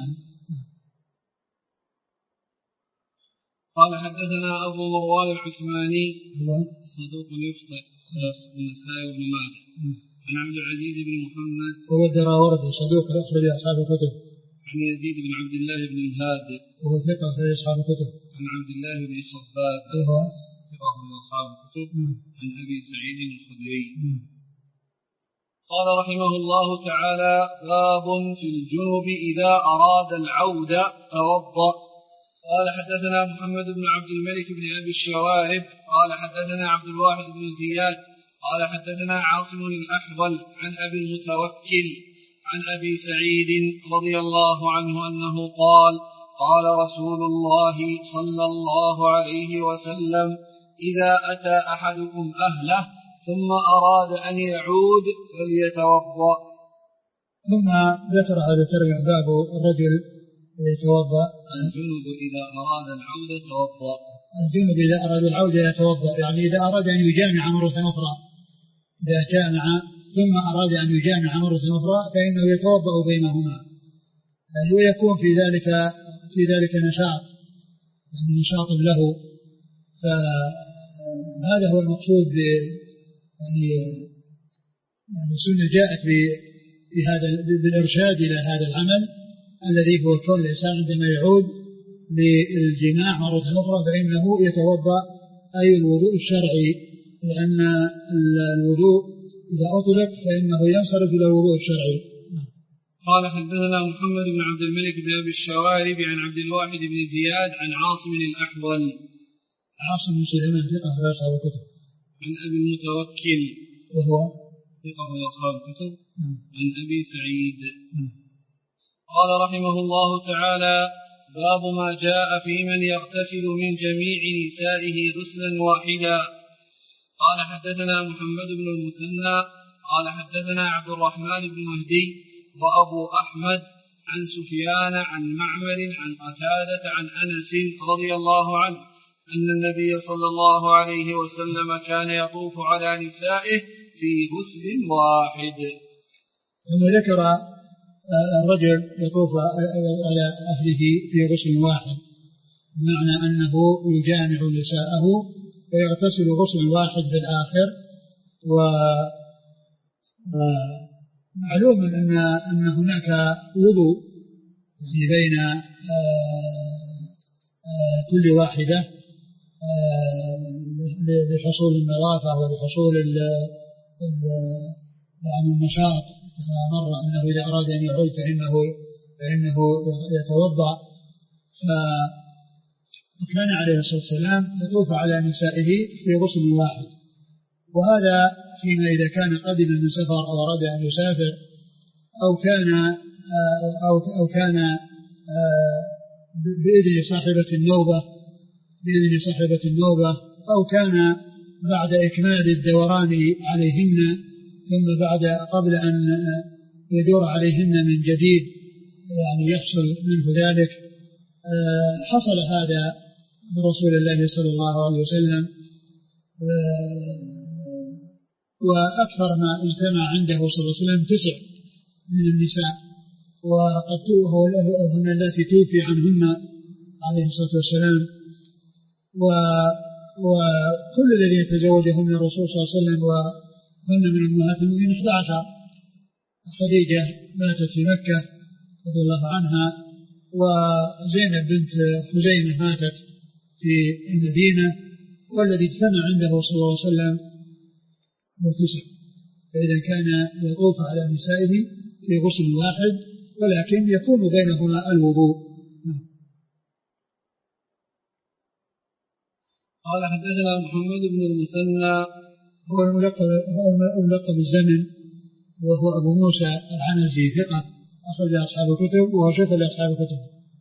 قال: حدثنا أبو مروان العثماني صدوق يخطئ النسائي وابن ماجه عن عبد العزيز بن محمد وهو الدراوردي صدوق أخرج أصحاب الكتب. عن يزيد بن عبد الله بن الهاد وهو ثقة في أصحاب الكتب. عن عبد الله بن خباب وهو ثقة في أصحاب الكتب. عن أبي سعيد الخدري. قال رحمه الله تعالى: باب في الجنب إذا أراد العودة توضأ. قال: حدثنا محمد بن عبد الملك بن أبي الشوارب قال: حدثنا عبد الواحد بن زياد قال: حدثنا عاصم الأحول عن أبي المتوكل عن أبي سعيد رضي الله عنه أنه قال: قال رسول الله صلى الله عليه وسلم: إذا أتى أحدكم أهله ثم أراد أن يعود فليتوضأ. ثم ذكر هذا الترجمة باب الرجل يتوضأ. الجنب إذا أراد العودة توضأ. الجنب إذا أراد العودة يتوضأ، يعني إذا أراد أن يجامع مرة أخرى، إذا جامع ثم أراد أن يجامع مرة أخرى فإنه يتوضأ بينهما، يعني ويكون في ذلك في ذلك نشاط، يعني نشاط له. فهذا هو المقصود ب يعني يعني السنة جاءت بهذا بالإرشاد إلى هذا العمل الذي هو كون الإنسان عندما يعود للجماع مرة أخرى فإنه يتوضأ، أي الوضوء الشرعي، لأن الوضوء إذا أطلق فإنه ينصرف إلى الوضوء الشرعي. قال: حدثنا محمد بن عبد الملك بن أبي الشوارب عن عبد الواحد بن زياد عن عاصم الأحول. عاصم بن سليمان ثقة في أصحاب الكتب. عن أبي المتوكل وهو ثقة في أصحاب الكتب. عن أبي سعيد. قال رحمه الله تعالى: باب ما جاء في من يغتسل من جميع نسائه غسلا واحدا. قال: حدثنا محمد بن المثنى قال: حدثنا عبد الرحمن بن مهدي وأبو أحمد عن سفيان عن معمر عن قتادة عن أنس رضي الله عنه أن النبي صلى الله عليه وسلم كان يطوف على نسائه في غسل واحد. ثم ذكر الرجل يطوف على أهله في غسل واحد، بمعنى أنه يجامع نساءه ويغتسل غسل واحد في الآخر. ومعلوم أن أن هناك وضوء بين كل واحدة لحصول النظافة ولحصول يعني النشاط. فمر أنه إذا أراد أن يعود فإنه فإنه يتوضأ. فكان عليه الصلاة والسلام يطوف على نسائه في غسل واحد، وهذا فيما إذا كان قدم من سفر أو أراد أن يسافر أو كان أو أو كان بإذن صاحبة النوبة بإذن صاحبة النوبة أو كان بعد إكمال الدوران عليهن ثم بعد قبل أن يدور عليهن من جديد يعني يحصل منه ذلك. حصل هذا برسول الله صلى الله عليه وسلم، وأكثر ما اجتمع عنده صلى الله عليه وسلم تسع من النساء، وقد هن التي توفي عنهن عليه الصلاة والسلام، وكل الذين تزوجهن الرسول صلى الله عليه وسلم وهن من أمهات المؤمنين أحد عشر. خديجة ماتت في مكة رضي الله عنها، وزينب بنت خزيمة ماتت في المدينة، والذي اجتمع عنده صلى الله عليه وسلم هو تسع. فإذا كان يطوف على نسائه في غسل واحد، ولكن يكون بينهما الوضوء. قال حدثنا محمد بن المثنى هو الملقب بالزمن، وهو أبو موسى العنزي ثقة أخرج أصحاب الكتب، وهو شيخ لأصحاب الكتب.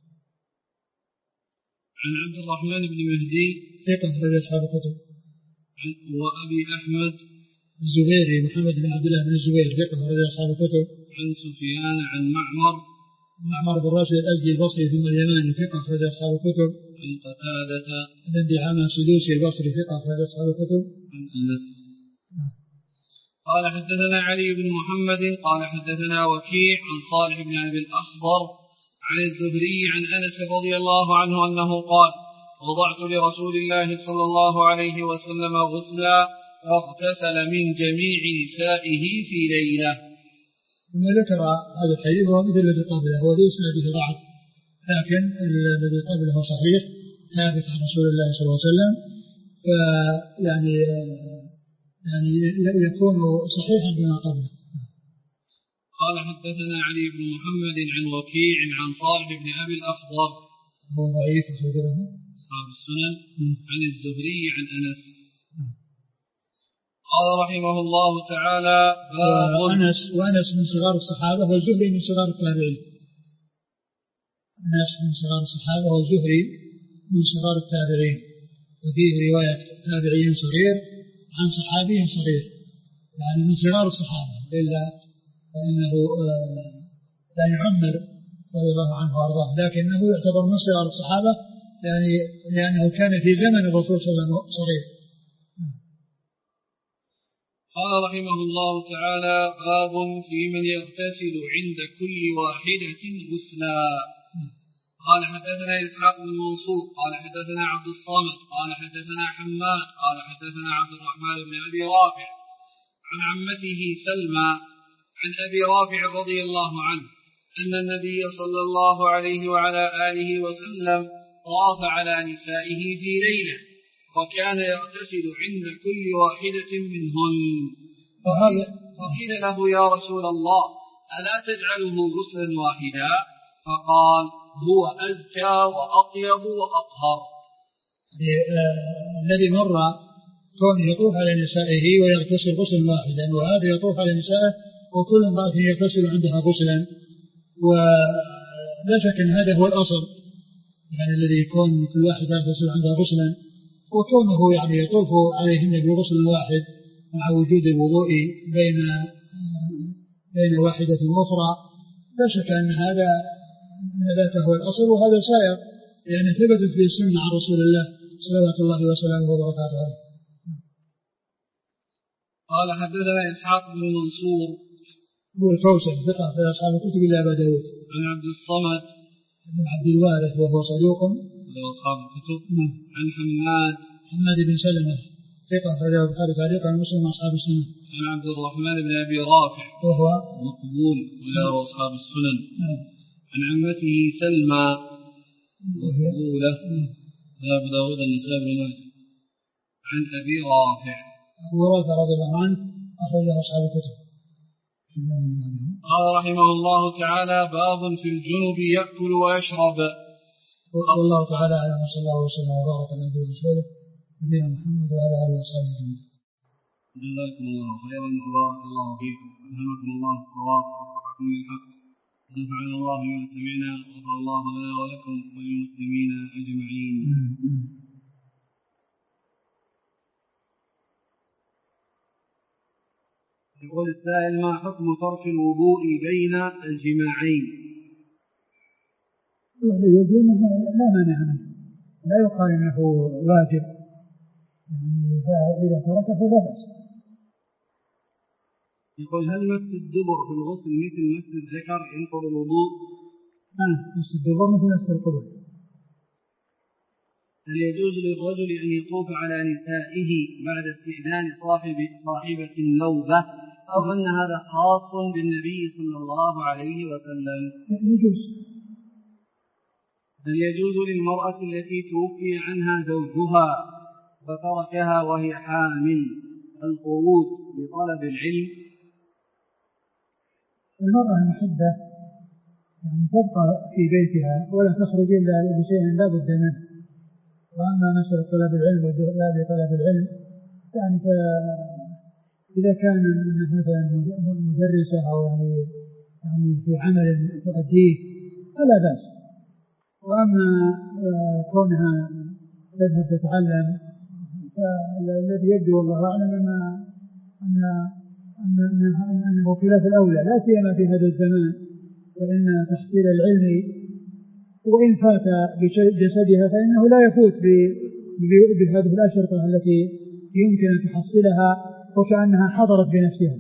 عن عبد الرحمن بن مهدي ثقة أخرج أصحاب الكتب. وأبي أحمد الزبيري محمد بن عبد الله بن الزبير ثقة أخرج أصحاب الكتب. عن سفيان عن معمر معمر بن راشد الأزدي البصري ثم اليماني ثقة أخرج أصحاب الكتب. عن قتادة بن دعامة السدوسي البصري ثقة أخرج أصحاب الكتب. عن أنس قال حدثنا علي بن محمد قال حدثنا وكيع عن صالح بن أبي الأخضر عن الزهري عن أنس رضي الله عنه أنه قال: وضعت لرسول الله صلى الله عليه وسلم غسلا فاغتسل من جميع نسائه في ليلة. ثم ذكر هذا الحديث هو مثل الذي قبله، هو ليس هذه ضعف، لكن الذي قبله صحيح ثابت عن رسول الله صلى الله عليه وسلم، فيعني يعني يكون صحيحا بما قبله. قال حدثنا علي بن محمد عن وكيع عن صالح بن أبي الأخضر هو ضعيف أخرجه أصحاب السنن عن الزهري عن أنس. قال رحمه الله تعالى: وأنس وأنس من صغار الصحابة والزهري من صغار التابعين. أنس من صغار الصحابة والزهري من صغار التابعين، وفيه رواية تابعي صغير عن صحابي صغير، يعني من صغار الصحابة، إلا فإنه لا يعمر رضي الله عنه وأرضاه، لكنه يعتبر من صغار الصحابة يعني لأنه كان في زمن الرسول صلى الله عليه وسلم صغير. قال رحمه الله تعالى: باب في من يغتسل عند كل واحدة غسلا. قال حدثنا إسحاق بن منصور قال حدثنا عبد الصمد قال حدثنا حماد قال حدثنا عبد الرحمن بن أبي رافع عن عمته سلمى عن أبي رافع رضي الله عنه أن النبي صلى الله عليه وعلى آله وسلم طاف على نسائه في ليلة، وكان يغتسل عند كل واحدة منهن. فقيل له: يا رسول الله، ألا تجعله غسلا واحدا؟ فقال: هو أزكى وأطيب وأطهر. الذي مر كونه يطوف على نسائه ويغتسل غسلا واحدا، وهذا يطوف على نسائه وكل امرأة يغتسل عندها غسلا، ولا شك أن هذا هو الأصل، يعني الذي يكون كل واحد يغتسل عندها غسلا، وكونه يعني يطوف عليهن بغسل واحد مع وجود الوضوء بين بين واحدة وأخرى، لا شك أن هذا ذاك هو الأصل، وهذا سائر يعني ثبتت في السنة عن رسول الله صلوات الله وسلامه وبركاته عليه. قال حدثنا إسحاق بن منصور هو الكوثر ثقة في أصحاب الكتب إلا أبا داود. عن عبد الصمد بن عبد الوارث وهو صدوق في أصحاب الكتب. عن حماد حماد بن سلمة ثقة في البخاري تعليقا ومسلم أصحاب السنة. عن عبد الرحمن بن أبي رافع وهو مقبول وله أصحاب السنن. عن عمته سلمى مقبولة أبو داود النسائي بن ماجه. عن أبي رافع أبو رافع رضي الله عنه أخرجه أصحاب الكتب. قال رحمه الله تعالى: باب في الجنب يأكل ويشرب. والله تعالى أعلم، وصلى الله وسلم وبارك على نبينا ورسوله نبينا محمد وعلى آله وصحبه أجمعين. جزاكم الله خيرا وبارك الله فيكم، ألهمكم الله الصواب ووفقكم للحق، نفعنا الله بما سمعنا، وغفر الله لنا ولكم وللمسلمين أجمعين. يقول السائل: ما حكم ترك الوضوء بين الجماعين؟ لا مانع منه، لا يقال انه واجب، يعني فاذا تركه لا باس. يقول: هل مس الدبر في الغسل مثل مس الذكر ينقض الوضوء؟ نعم، مس الدبر مثل مس القبول. هل يجوز للرجل أن يطوف على نسائه بعد استئذان صاحب صاحبة النوبة، أو أن هذا خاص بالنبي صلى الله عليه وسلم؟ يجوز. هل يجوز للمرأة التي توفي عنها زوجها وتركها وهي حامل الخروج لطلب العلم؟ المرأة المحدة يعني تبقى في بيتها ولا تخرج إلا بشيء لا بد منه. وأما مسألة طلب العلم والذهاب لطلب العلم يعني إذا كان مثلا مدرسة أو يعني يعني في عمل تؤديه فلا بأس. وأما كونها تذهب تتعلم فالذي يبدو والله أعلم أن أن أنه خلاف الأولى، لا سيما في هذا الزمان، فإن تحصيل العلم وإن فات بجسدها فإنه لا يفوت بهذه الأشرطة التي يمكن أن تحصلها وكأنها حضرت بنفسها.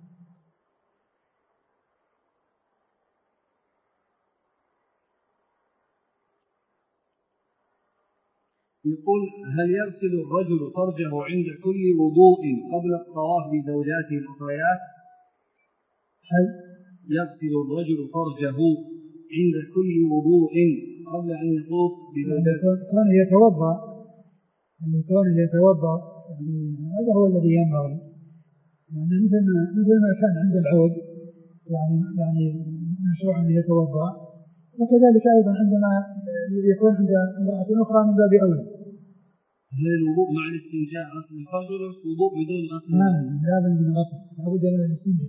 يقول: هل يغسل الرجل فرجه عند كل وضوء قبل الطواف بزوجاته الأخريات؟ هل يغسل الرجل فرجه عند كل وضوء قبل أن يطوف بزوجاته؟ كان يتوضأ، يعني كان يتوضأ يعني هذا هو الذي ينبغي، يعني مثل ما مثل ما كان عند العود يعني يعني مشروع أن يتوضأ، وكذلك أيضا عندما يكون عند امرأة أخرى من باب أولى. هل الوضوء مع الاستنجاء غسل الفرج ولا الوضوء بدون غسل؟ نعم، لا بد من غسل، لا بد من الاستنجاء.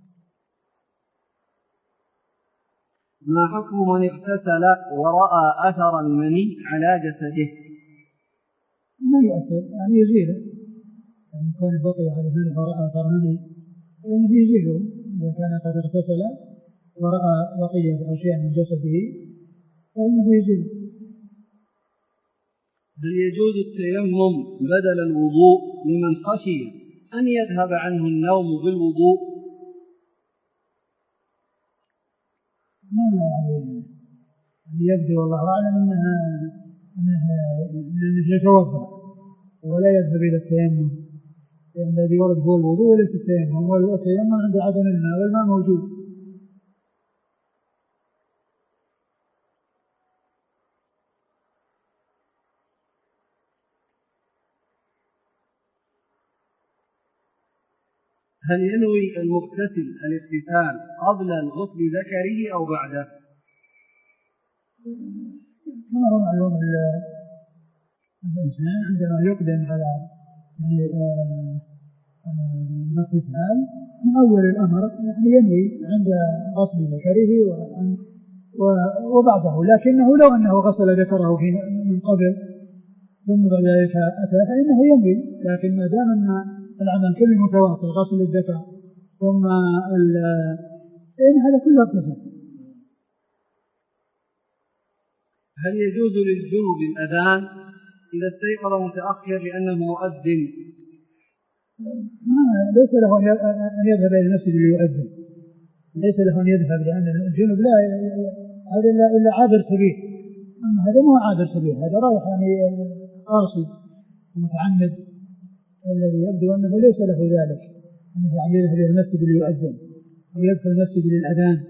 ما حكم من اغتسل ورأى أثر المني على جسده؟ ما يؤثر، يعني يزيله، يعني يكون بقي على المني ورأى أثر المني فإنه يزيله إذا كان قد اغتسل ورأى بقية أو شيء من جسده فإنه يزيله. هل يجوز التيمم بدل الوضوء لمن خشي أن يذهب عنه النوم بالوضوء؟ ما يعني يبدو والله أعلم أنها أنه يتوضأ ولا يذهب إلى التيمم، لأن الذي ورد هو الوضوء وليس التيمم، والتيمم عند عدم الماء والماء موجود. هل ينوي المغتسل الاغتسال قبل الغسل ذكره أو بعده؟ كما هو معلوم الإنسان عندما يقدم على الاغتسال من أول الأمر يعني ينوي عند غسل ذكره وبعده، لكنه لو أنه غسل ذكره من قبل ثم بعد ذلك أتى فإنه ينوي، لكن ما دام أن العمل كله متواصل غسل الذكر ثم إن هذا كله اغتسال. هل يجوز للجنوب الأذان إذا استيقظ متأخر لأنه مؤذن؟ ليس له أن يذهب إلى المسجد ليؤذن، ليس له أن يذهب، لأن الجنوب لا هذا إلا عابر سبيل، أما هذا مو عابر سبيل، هذا رايح يعني قاصد متعمد، الذي يبدو أنه ليس له ذلك أنه يعني يذهب إلى المسجد ليؤذن أو يدخل المسجد للأذان.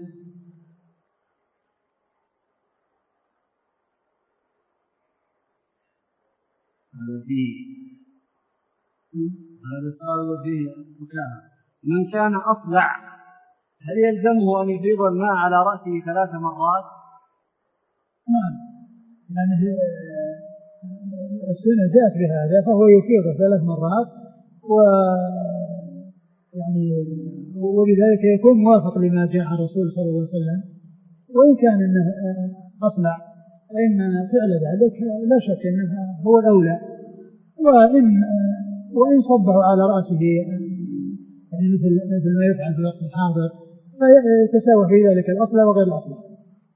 هذا فيه هذا صار فيه مكان. من كان أصلع هل يلزمه أن يفيض الماء على رأسه ثلاث مرات؟ نعم، يعني السنة جاءت بهذا، فهو يفيض ثلاث مرات و يعني وبذلك يكون موافق لما جاء عن الرسول صلى الله عليه وسلم. وإن كان إنه أصلع فإن فعل ذلك لا شك أنه هو الأولى، وإن وإن صبه على رأسه يعني مثل مثل ما يفعل في الوقت الحاضر، فيتساوى في ذلك الأصل وغير الأصل.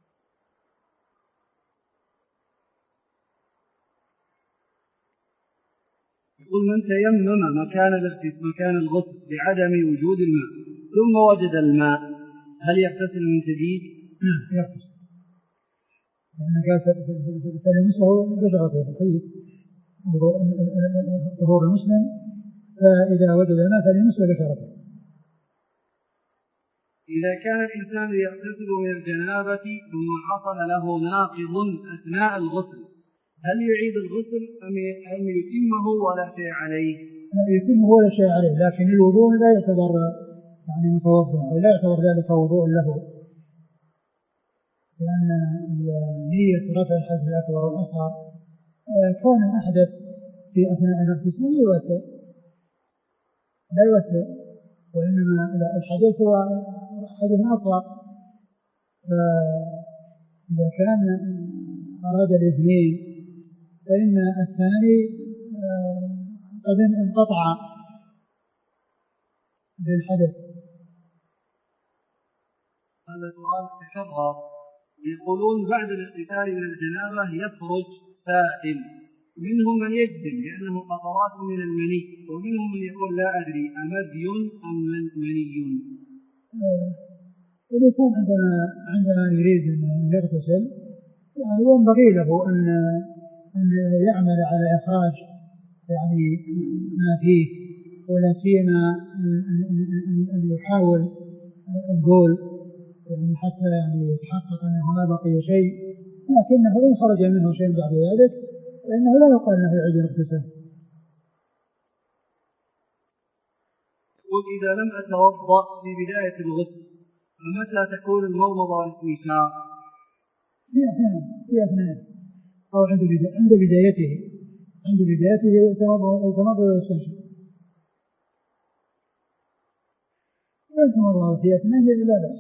يقول من تيمم مكان مكان الغسل بعدم وجود الماء ثم وجد الماء هل يغتسل من جديد؟ نعم يغتسل، لأن قال فلمسه بشرته الحديث ظهور المسلم، فإذا وجد الماء فليمسه بشرته. إذا كان الإنسان يغتسل من الجنابة ثم حصل له ناقض أثناء الغسل هل يعيد الغسل أم يتمه ولا شيء عليه؟ يتمه ولا شيء عليه، لكن الوضوء لا يعتبر يعني متوضئ ولا يعتبر ذلك وضوء له، لأن نية رفع الحدث الأكبر والأصغر كون أحدث في أثناء الاغتسال لا يؤثر لا يؤثر وإنما الحدث هو حدث أصغر، فإذا كان أراد الاثنين فإن الثاني قد انقطع بالحدث. هذا سؤال تكرر، يقولون بعد الاغتسال من الجنابة يخرج سائل، منهم من يجزم لأنه قطرات من المني، ومنهم من يقول لا أدري أمذي أم مني. الإنسان عندما عندما يريد أن يغتسل يعني ينبغي له أن أن يعمل على إخراج يعني ما فيه، ولا سيما أن يحاول البول يعني حتى يعني يتحقق أنه ما بقي شيء، لكنه إن خرج منه شيء بعد ذلك فإنه لا يقال أنه يعيد الاغتسال. يقول إذا لم أتوضأ في بداية الغسل فمتى تكون المضمضة والاستنشاق؟ في أثناء في أثناء أو عند عند بدايته عند بدايته يتمضمض ويستنشق، ويتمضمض في أثناءه لا بأس.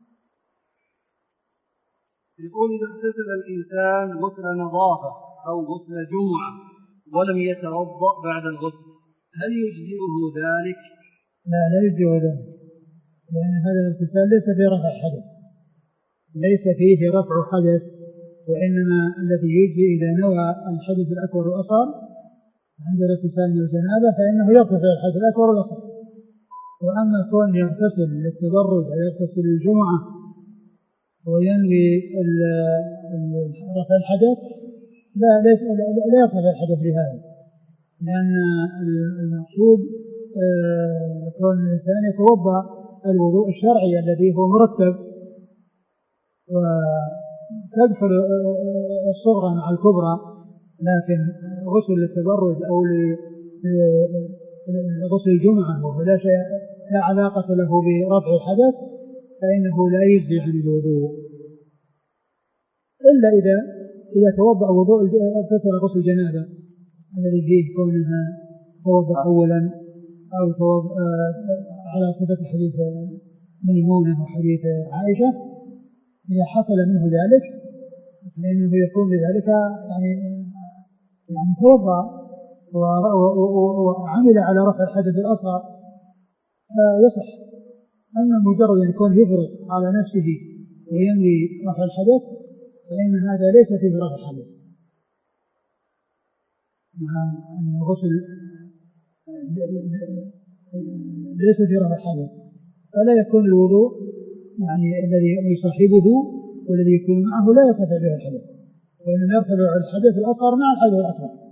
يقول إذا اغتسل الإنسان غسل نظافة أو غسل جمعة ولم يتوضأ بعد الغسل هل يجزئه ذلك؟ لا لا يجزئه ذلك، لأن هذا الاغتسال ليس فيه رفع حدث ليس فيه رفع حدث وإنما الذي يجزي إذا نوى الحدث الأكبر والأصغر عند الاغتسال من الجنابة فإنه يغتسل الحدث الأكبر والأصغر. وأما كون يغتسل للتبرد أو يغتسل الجمعة وينوي رفع الحدث لا لا يرفع الحدث بهذا، لأن المقصود كون الإنسان يتوضأ الوضوء الشرعي الذي هو مرتب وتدخل الصغرى مع الكبرى، لكن غسل للتبرد أو لغسل الجمعة ولا شيء لا علاقة له برفع الحدث فإنه لا يجزي عن الوضوء، إلا إذا إذا توضأ وضوء اغتسل غسل الجنابة الذي فيه كونها توضأ أولا أو توضأ على صفة حديث ميمونة وحديث عائشة، إذا حصل منه ذلك فإنه يكون بذلك يعني يعني توضأ وعمل على رفع الحدث الأصغر يصح. أما مجرد أن يكون يفرط على نفسه وينوي رفع الحدث فإن هذا ليس فيه رفع الحدث، مع أن الغسل ليس فيه رفع الحدث فلا يكون الوضوء يعني الذي يصاحبه والذي يكون معه لا يرتفع به الحدث، وإنما يرتفع الحدث الأصغر مع الحدث الأكبر.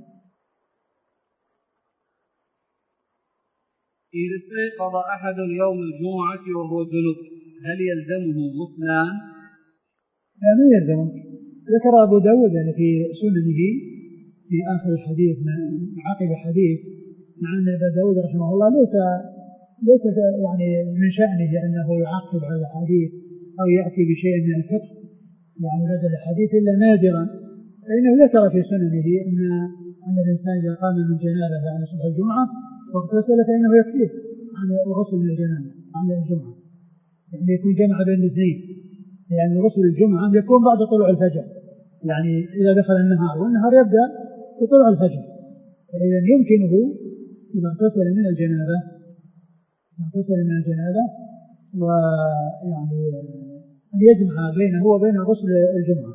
إذا استيقظ أحد يوم الجمعة وهو جنب هل يلزمه غسلان؟ لا ما يلزمه. ذكر أبو داود يعني في سننه في آخر الحديث عقب حديث مع أن أبا داود رحمه الله ليس ليس يعني من شأنه أنه يعقب على الحديث أو يأتي بشيء من الفقه يعني بدل الحديث إلا نادرا، فإنه ذكر في سننه أن أن الإنسان إذا قام من جنابه على صبح الجمعة واغتسل فإنه يكفيه عن الغسل من الجنابة عن الجمعة، يعني يكون جمع بين الاثنين، يعني غسل الجمعة يكون بعد طلوع الفجر، يعني إذا دخل النهار والنهار يبدأ بطلوع الفجر، فإذا يمكنه إذا اغتسل من الجنابة يغتسل من الجنابة ويعني أن يجمع بينه وبين غسل الجمعة.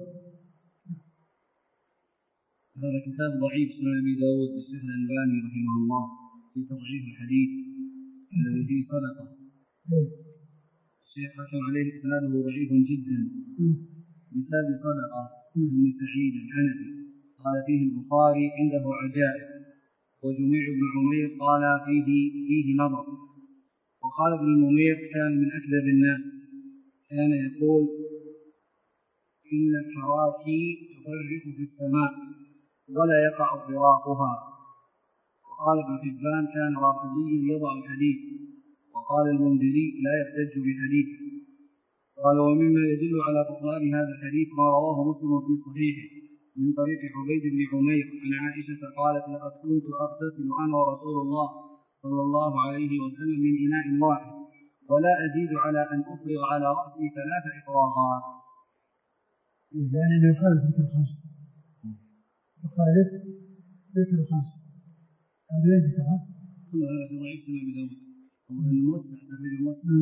هذا كتاب ضعيف سنن أبي داود للشيخ الألباني رحمه الله في تضعيف الحديث الذي فيه صدقة. الشيخ حكم عليه إسناده ضعيف جدا بسبب صدقة بن سعيد الحنفي قال فيه البخاري عنده عجائب، وجميع بن عمير قال فيه فيه نظر. وقال ابن الممير كان من أكذب الناس، كان يقول إن الحراكي تفرق في السماء ولا يقع فراقها. وقال ابن حبان كان رافضيا يضع الحديث. وقال المنذري لا يحتج بحديث. قال ومما يدل على بطلان هذا الحديث ما رواه مسلم في صحيحه من طريق عبيد بن عمير عن عائشة قالت لقد كنت أغتسل أنا ورسول الله صلى الله عليه وسلم من إناء واحد ولا أزيد على أن أفرغ على رأسي ثلاث إفراغات. يعني لا يخالف ذكر الخمس، يخالف ذكر الخمس. هذا وين ذكرها؟ كل هذا في ضعيف سنن أبي داود الموسع تخريج الموسع.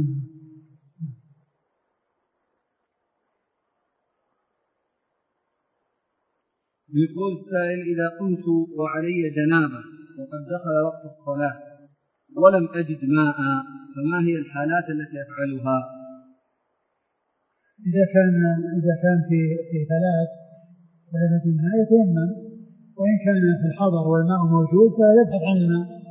يقول السائل إذا قمت وعلي جنابة وقد دخل وقت الصلاة ولم أجد ماء فما هي الحالات التي أفعلها؟ إذا كان إذا كان في في ثلاث ولم يجد ماء يتيمم، وإن كان في الحضر والماء موجود فيبحث عن الماء.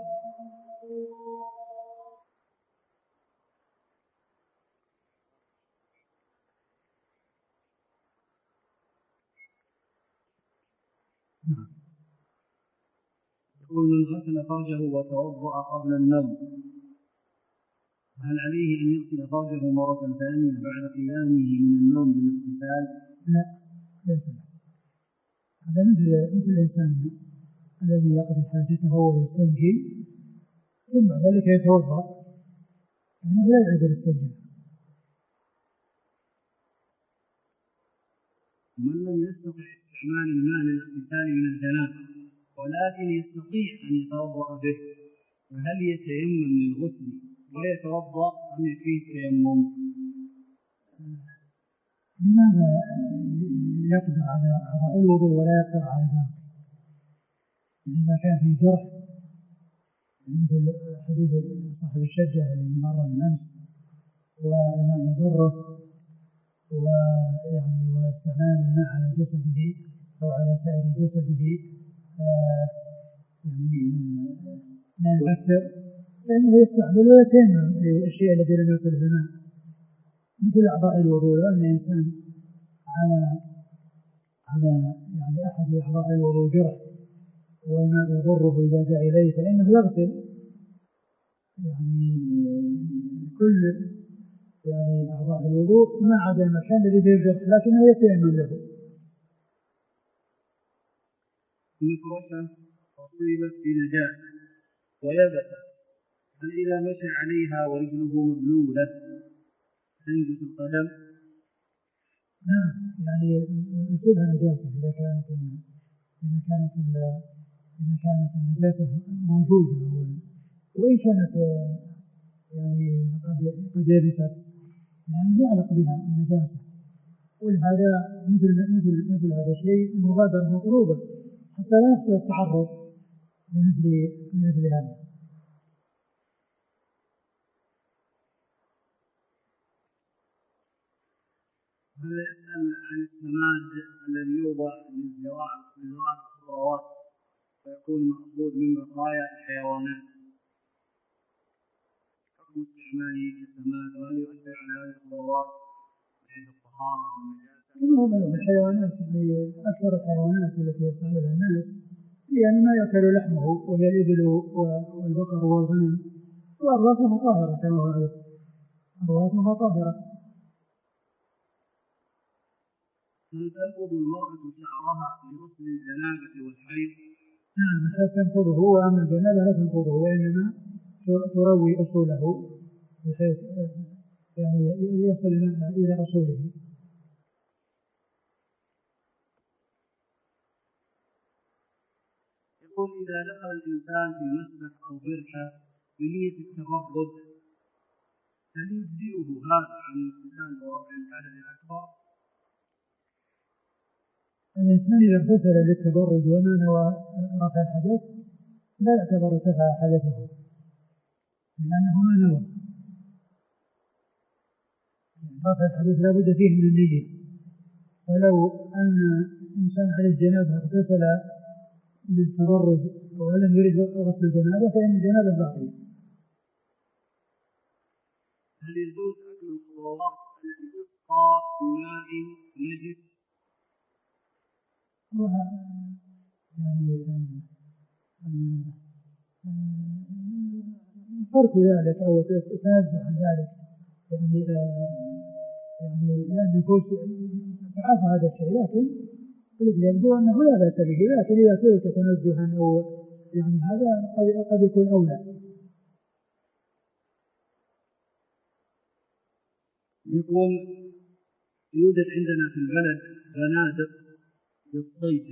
يقول من غسل فرجه وتوضأ قبل النوم هل عليه أن يغسل فرجه مرة ثانية بعد قيامه من النوم بالاغتسال؟ لا، ليس له. هذا مثل مثل الإنسان الذي يقضي حاجته ويستنجي ثم ذلك يتوضأ، يعني لا يعيد الاستنجاء. من لم يستطع استعمال الماء للاغتسال من الجنابة ولكن يستطيع أن يتوضأ به فهل يتيمم للغسل ويتوضأ أم يكفيه التيمم؟ لماذا يقدر على أعضاء الوضوء ولا يقدر على ذلك؟ إذا كان في جرح مثل حديث صاحب الشجة الذي مر من أمس وما يضره ويعني واستعمال الماء على جسده أو على سائر جسده آه يعني لا يؤثر، فإنه يستعمل ويتيمم للشيء الذي لم يصل الماء مثل أعضاء الوضوء. لأن الإنسان على على يعني أحد أعضاء الوضوء جرح وما يضره إذا جاء إليه فإنه يغسل يعني كل يعني أعضاء الوضوء ما عدا المكان الذي فيه الجرح لكنه يتيمم له. مفرشة أصيبت بنجاسة ويبست هل إذا مشى عليها ورجله مبلولة تنجس القدم؟ نعم، يعني يصيبها نجاسة إذا كانت إذا كانت إذا كانت النجاسة موجودة، وإن كانت يعني قد يبست يعني يعلق بها النجاسة. ولهذا مثل مثل مثل هذا الشيء المبادرة مطلوبة حتى لا يحصل التعرض لمثل مثل هذا. هذا يسأل عن السماد الذي يوضع للزراعة لزراعة الخضروات ويكون مأخوذ من بقايا الحيوانات، حكم استعماله كسماد وهل يؤثر على هذه الخضروات من حيث الطهارة والنجاسة؟ كما الحيوانات هي أكثر الحيوانات التي يستعملها الناس هي يعني ما يأكل لحمه وهي الإبل والبقر والغنم، وأرواحها طاهرة كما هو عليه، أرواحها طاهرة. هل تنقض المرأة شعرها لغسل الجنابة والحيض؟ نعم، هل تنقضه؟ وأما الجنابة لا تنقضه وإنما تروي أصوله بحيث يعني يصل إلى أصوله. يقول إذا دخل الإنسان في مسبح أو بركة بنية التبرد هل يجزئه هذا عن الاغتسال ورفع الحدث الأكبر؟ الإنسان إذا اغتسل للتبرد وما نوى رفع الحدث لا يعتبر ارتفع حدثه لأنه ما نوى. رفع الحدث لا بد فيه من النية. فلو أن إنسان على الجنابة اغتسل للتبرد ولم يرد غسل الجنابة فإن الجنابة باقية. هل يجوز أكل الخضروات التي تسقى بماء نجس؟ يعني فرق ذلك أو تنزه عن ذلك يعني يعني لأن النفوس تعافى هذا الشيء، لكن الذي يبدو أنه لا بأس به، لكن إذا سئلت تنزها أو يعني هذا قد يكون أولى. يقول يوجد عندنا في البلد بنادق للصيد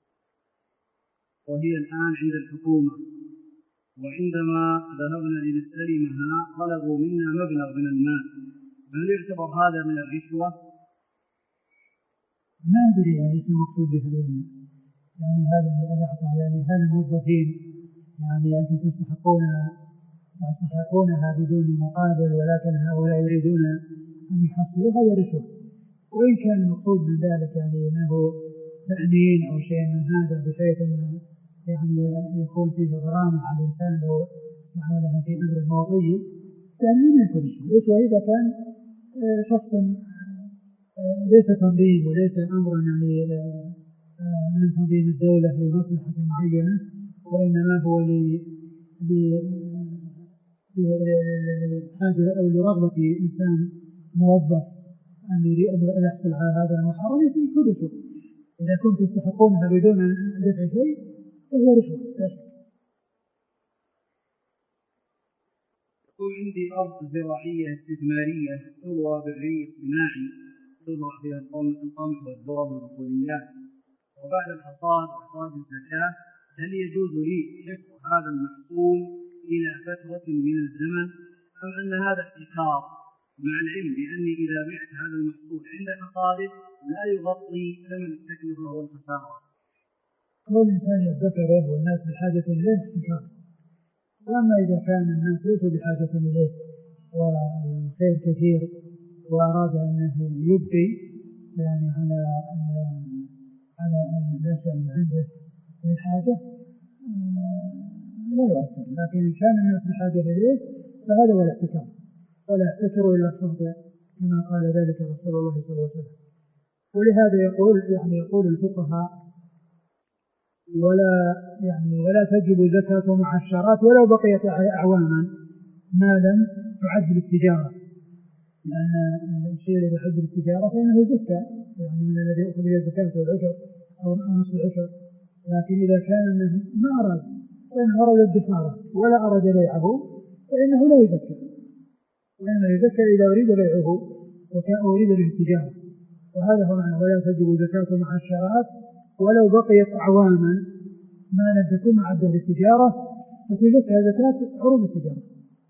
وهي الآن عند الحكومة، وعندما ذهبنا لنستلمها طلبوا منا مبلغ من المال، هل يعتبر هذا من الرشوة؟ ما أدري يعني ايش المقصود بهذا يعني هذا الإعطاء، يعني هل الموظفين يعني أنتم تستحقون تستحقونها بدون مقابل ولكن هؤلاء يريدون أن يحصلوا، هذا رشوة. وإن كان المقصود من ذلك يعني أنه تأمين أو شيء من هذا بحيث أن يعني يكون فيه غرامة على الإنسان لو استعملها في أمر موضوعي، يعني ما يكون رشوة إذا كان شخص ليس تنظيم وليس أمر يعني من تنظيم الدولة لمصلحة معينة، وإنما هو لحاجة أو لرغبة إنسان موظف أن يحصل على هذا المحرم يكون رشوة. إذا كنت تستحقونها بدون أن دفع شيء فهي رشوة. يقول عندي أرض زراعية استثمارية تروى بالري الصناعي، تزرع فيها القمح والذرة والبقوليات، وبعد الحصاد وإخراج الزكاة هل يجوز لي حفظ هذا المحصول إلى فترة من الزمن أم أن هذا احتكار، مع العلم بأني إذا بعت هذا المحصول عند حصاده لا يغطي ثمن التكلفة والخسارة؟ كل إنسان يدخره والناس بحاجة إليه احتكار، وأما إذا كان الناس ليسوا بحاجة إليه والخير كثير وأراد أنه يبقي يعني على على الناس اللي عنده من حاجة لا يؤثر، لكن إن كان الناس بحاجة إليه فهذا ولا احتكار ولا احتكروا إلى الصمت كما قال ذلك رسول الله صلى الله عليه وسلم. ولهذا يقول يعني يقول الفقهاء ولا يعني ولا تجب زكاة معشرات ولو بقيت أعواما ما لم تعد للتجارة، لأن الشيء الذي يعد للتجارة فإنه زكاة يعني من الذي يأخذ به الزكاة العشر أو نصف العشر، لكن إذا كان أنه ما أراد وإن أراد الدفارة ولا أراد بيعه فإنه لا يزكى، وإنما يزكى إذا أريد بيعه وكان أريد به التجارة. وهذا هو معنى ولا تجب زكاة معشرات ولو بقيت أعواما ما لم تكن معدة للتجارة، ففي زكاة زكاة عروض التجارة.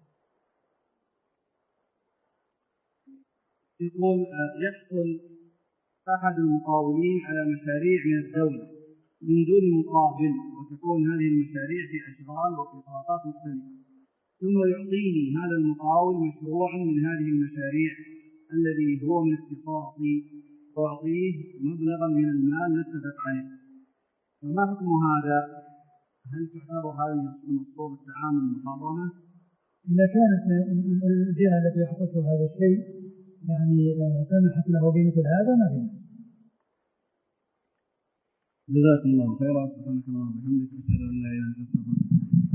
يقول يحصل أحد المقاولين على مشاريع من الدولة من دون مقابل، وتكون هذه المشاريع في أشغال واختصاصات مختلفة، ثم يعطيني هذا المقاول مشروعا من هذه المشاريع الذي هو من اختصاصي وأعطيه مبلغا من المال نتفق عليه، فما حكم هذا؟ هل تعتبر هذه صورة التعامل محرمة؟ إذا كانت الجهة التي يحدثها هذا الشيء يعني سمحت له بمثل هذا ما فيه. جزاكم الله خيرا. سبحانك اللهم وبحمدك أشهد أن لا إله إلا أنت.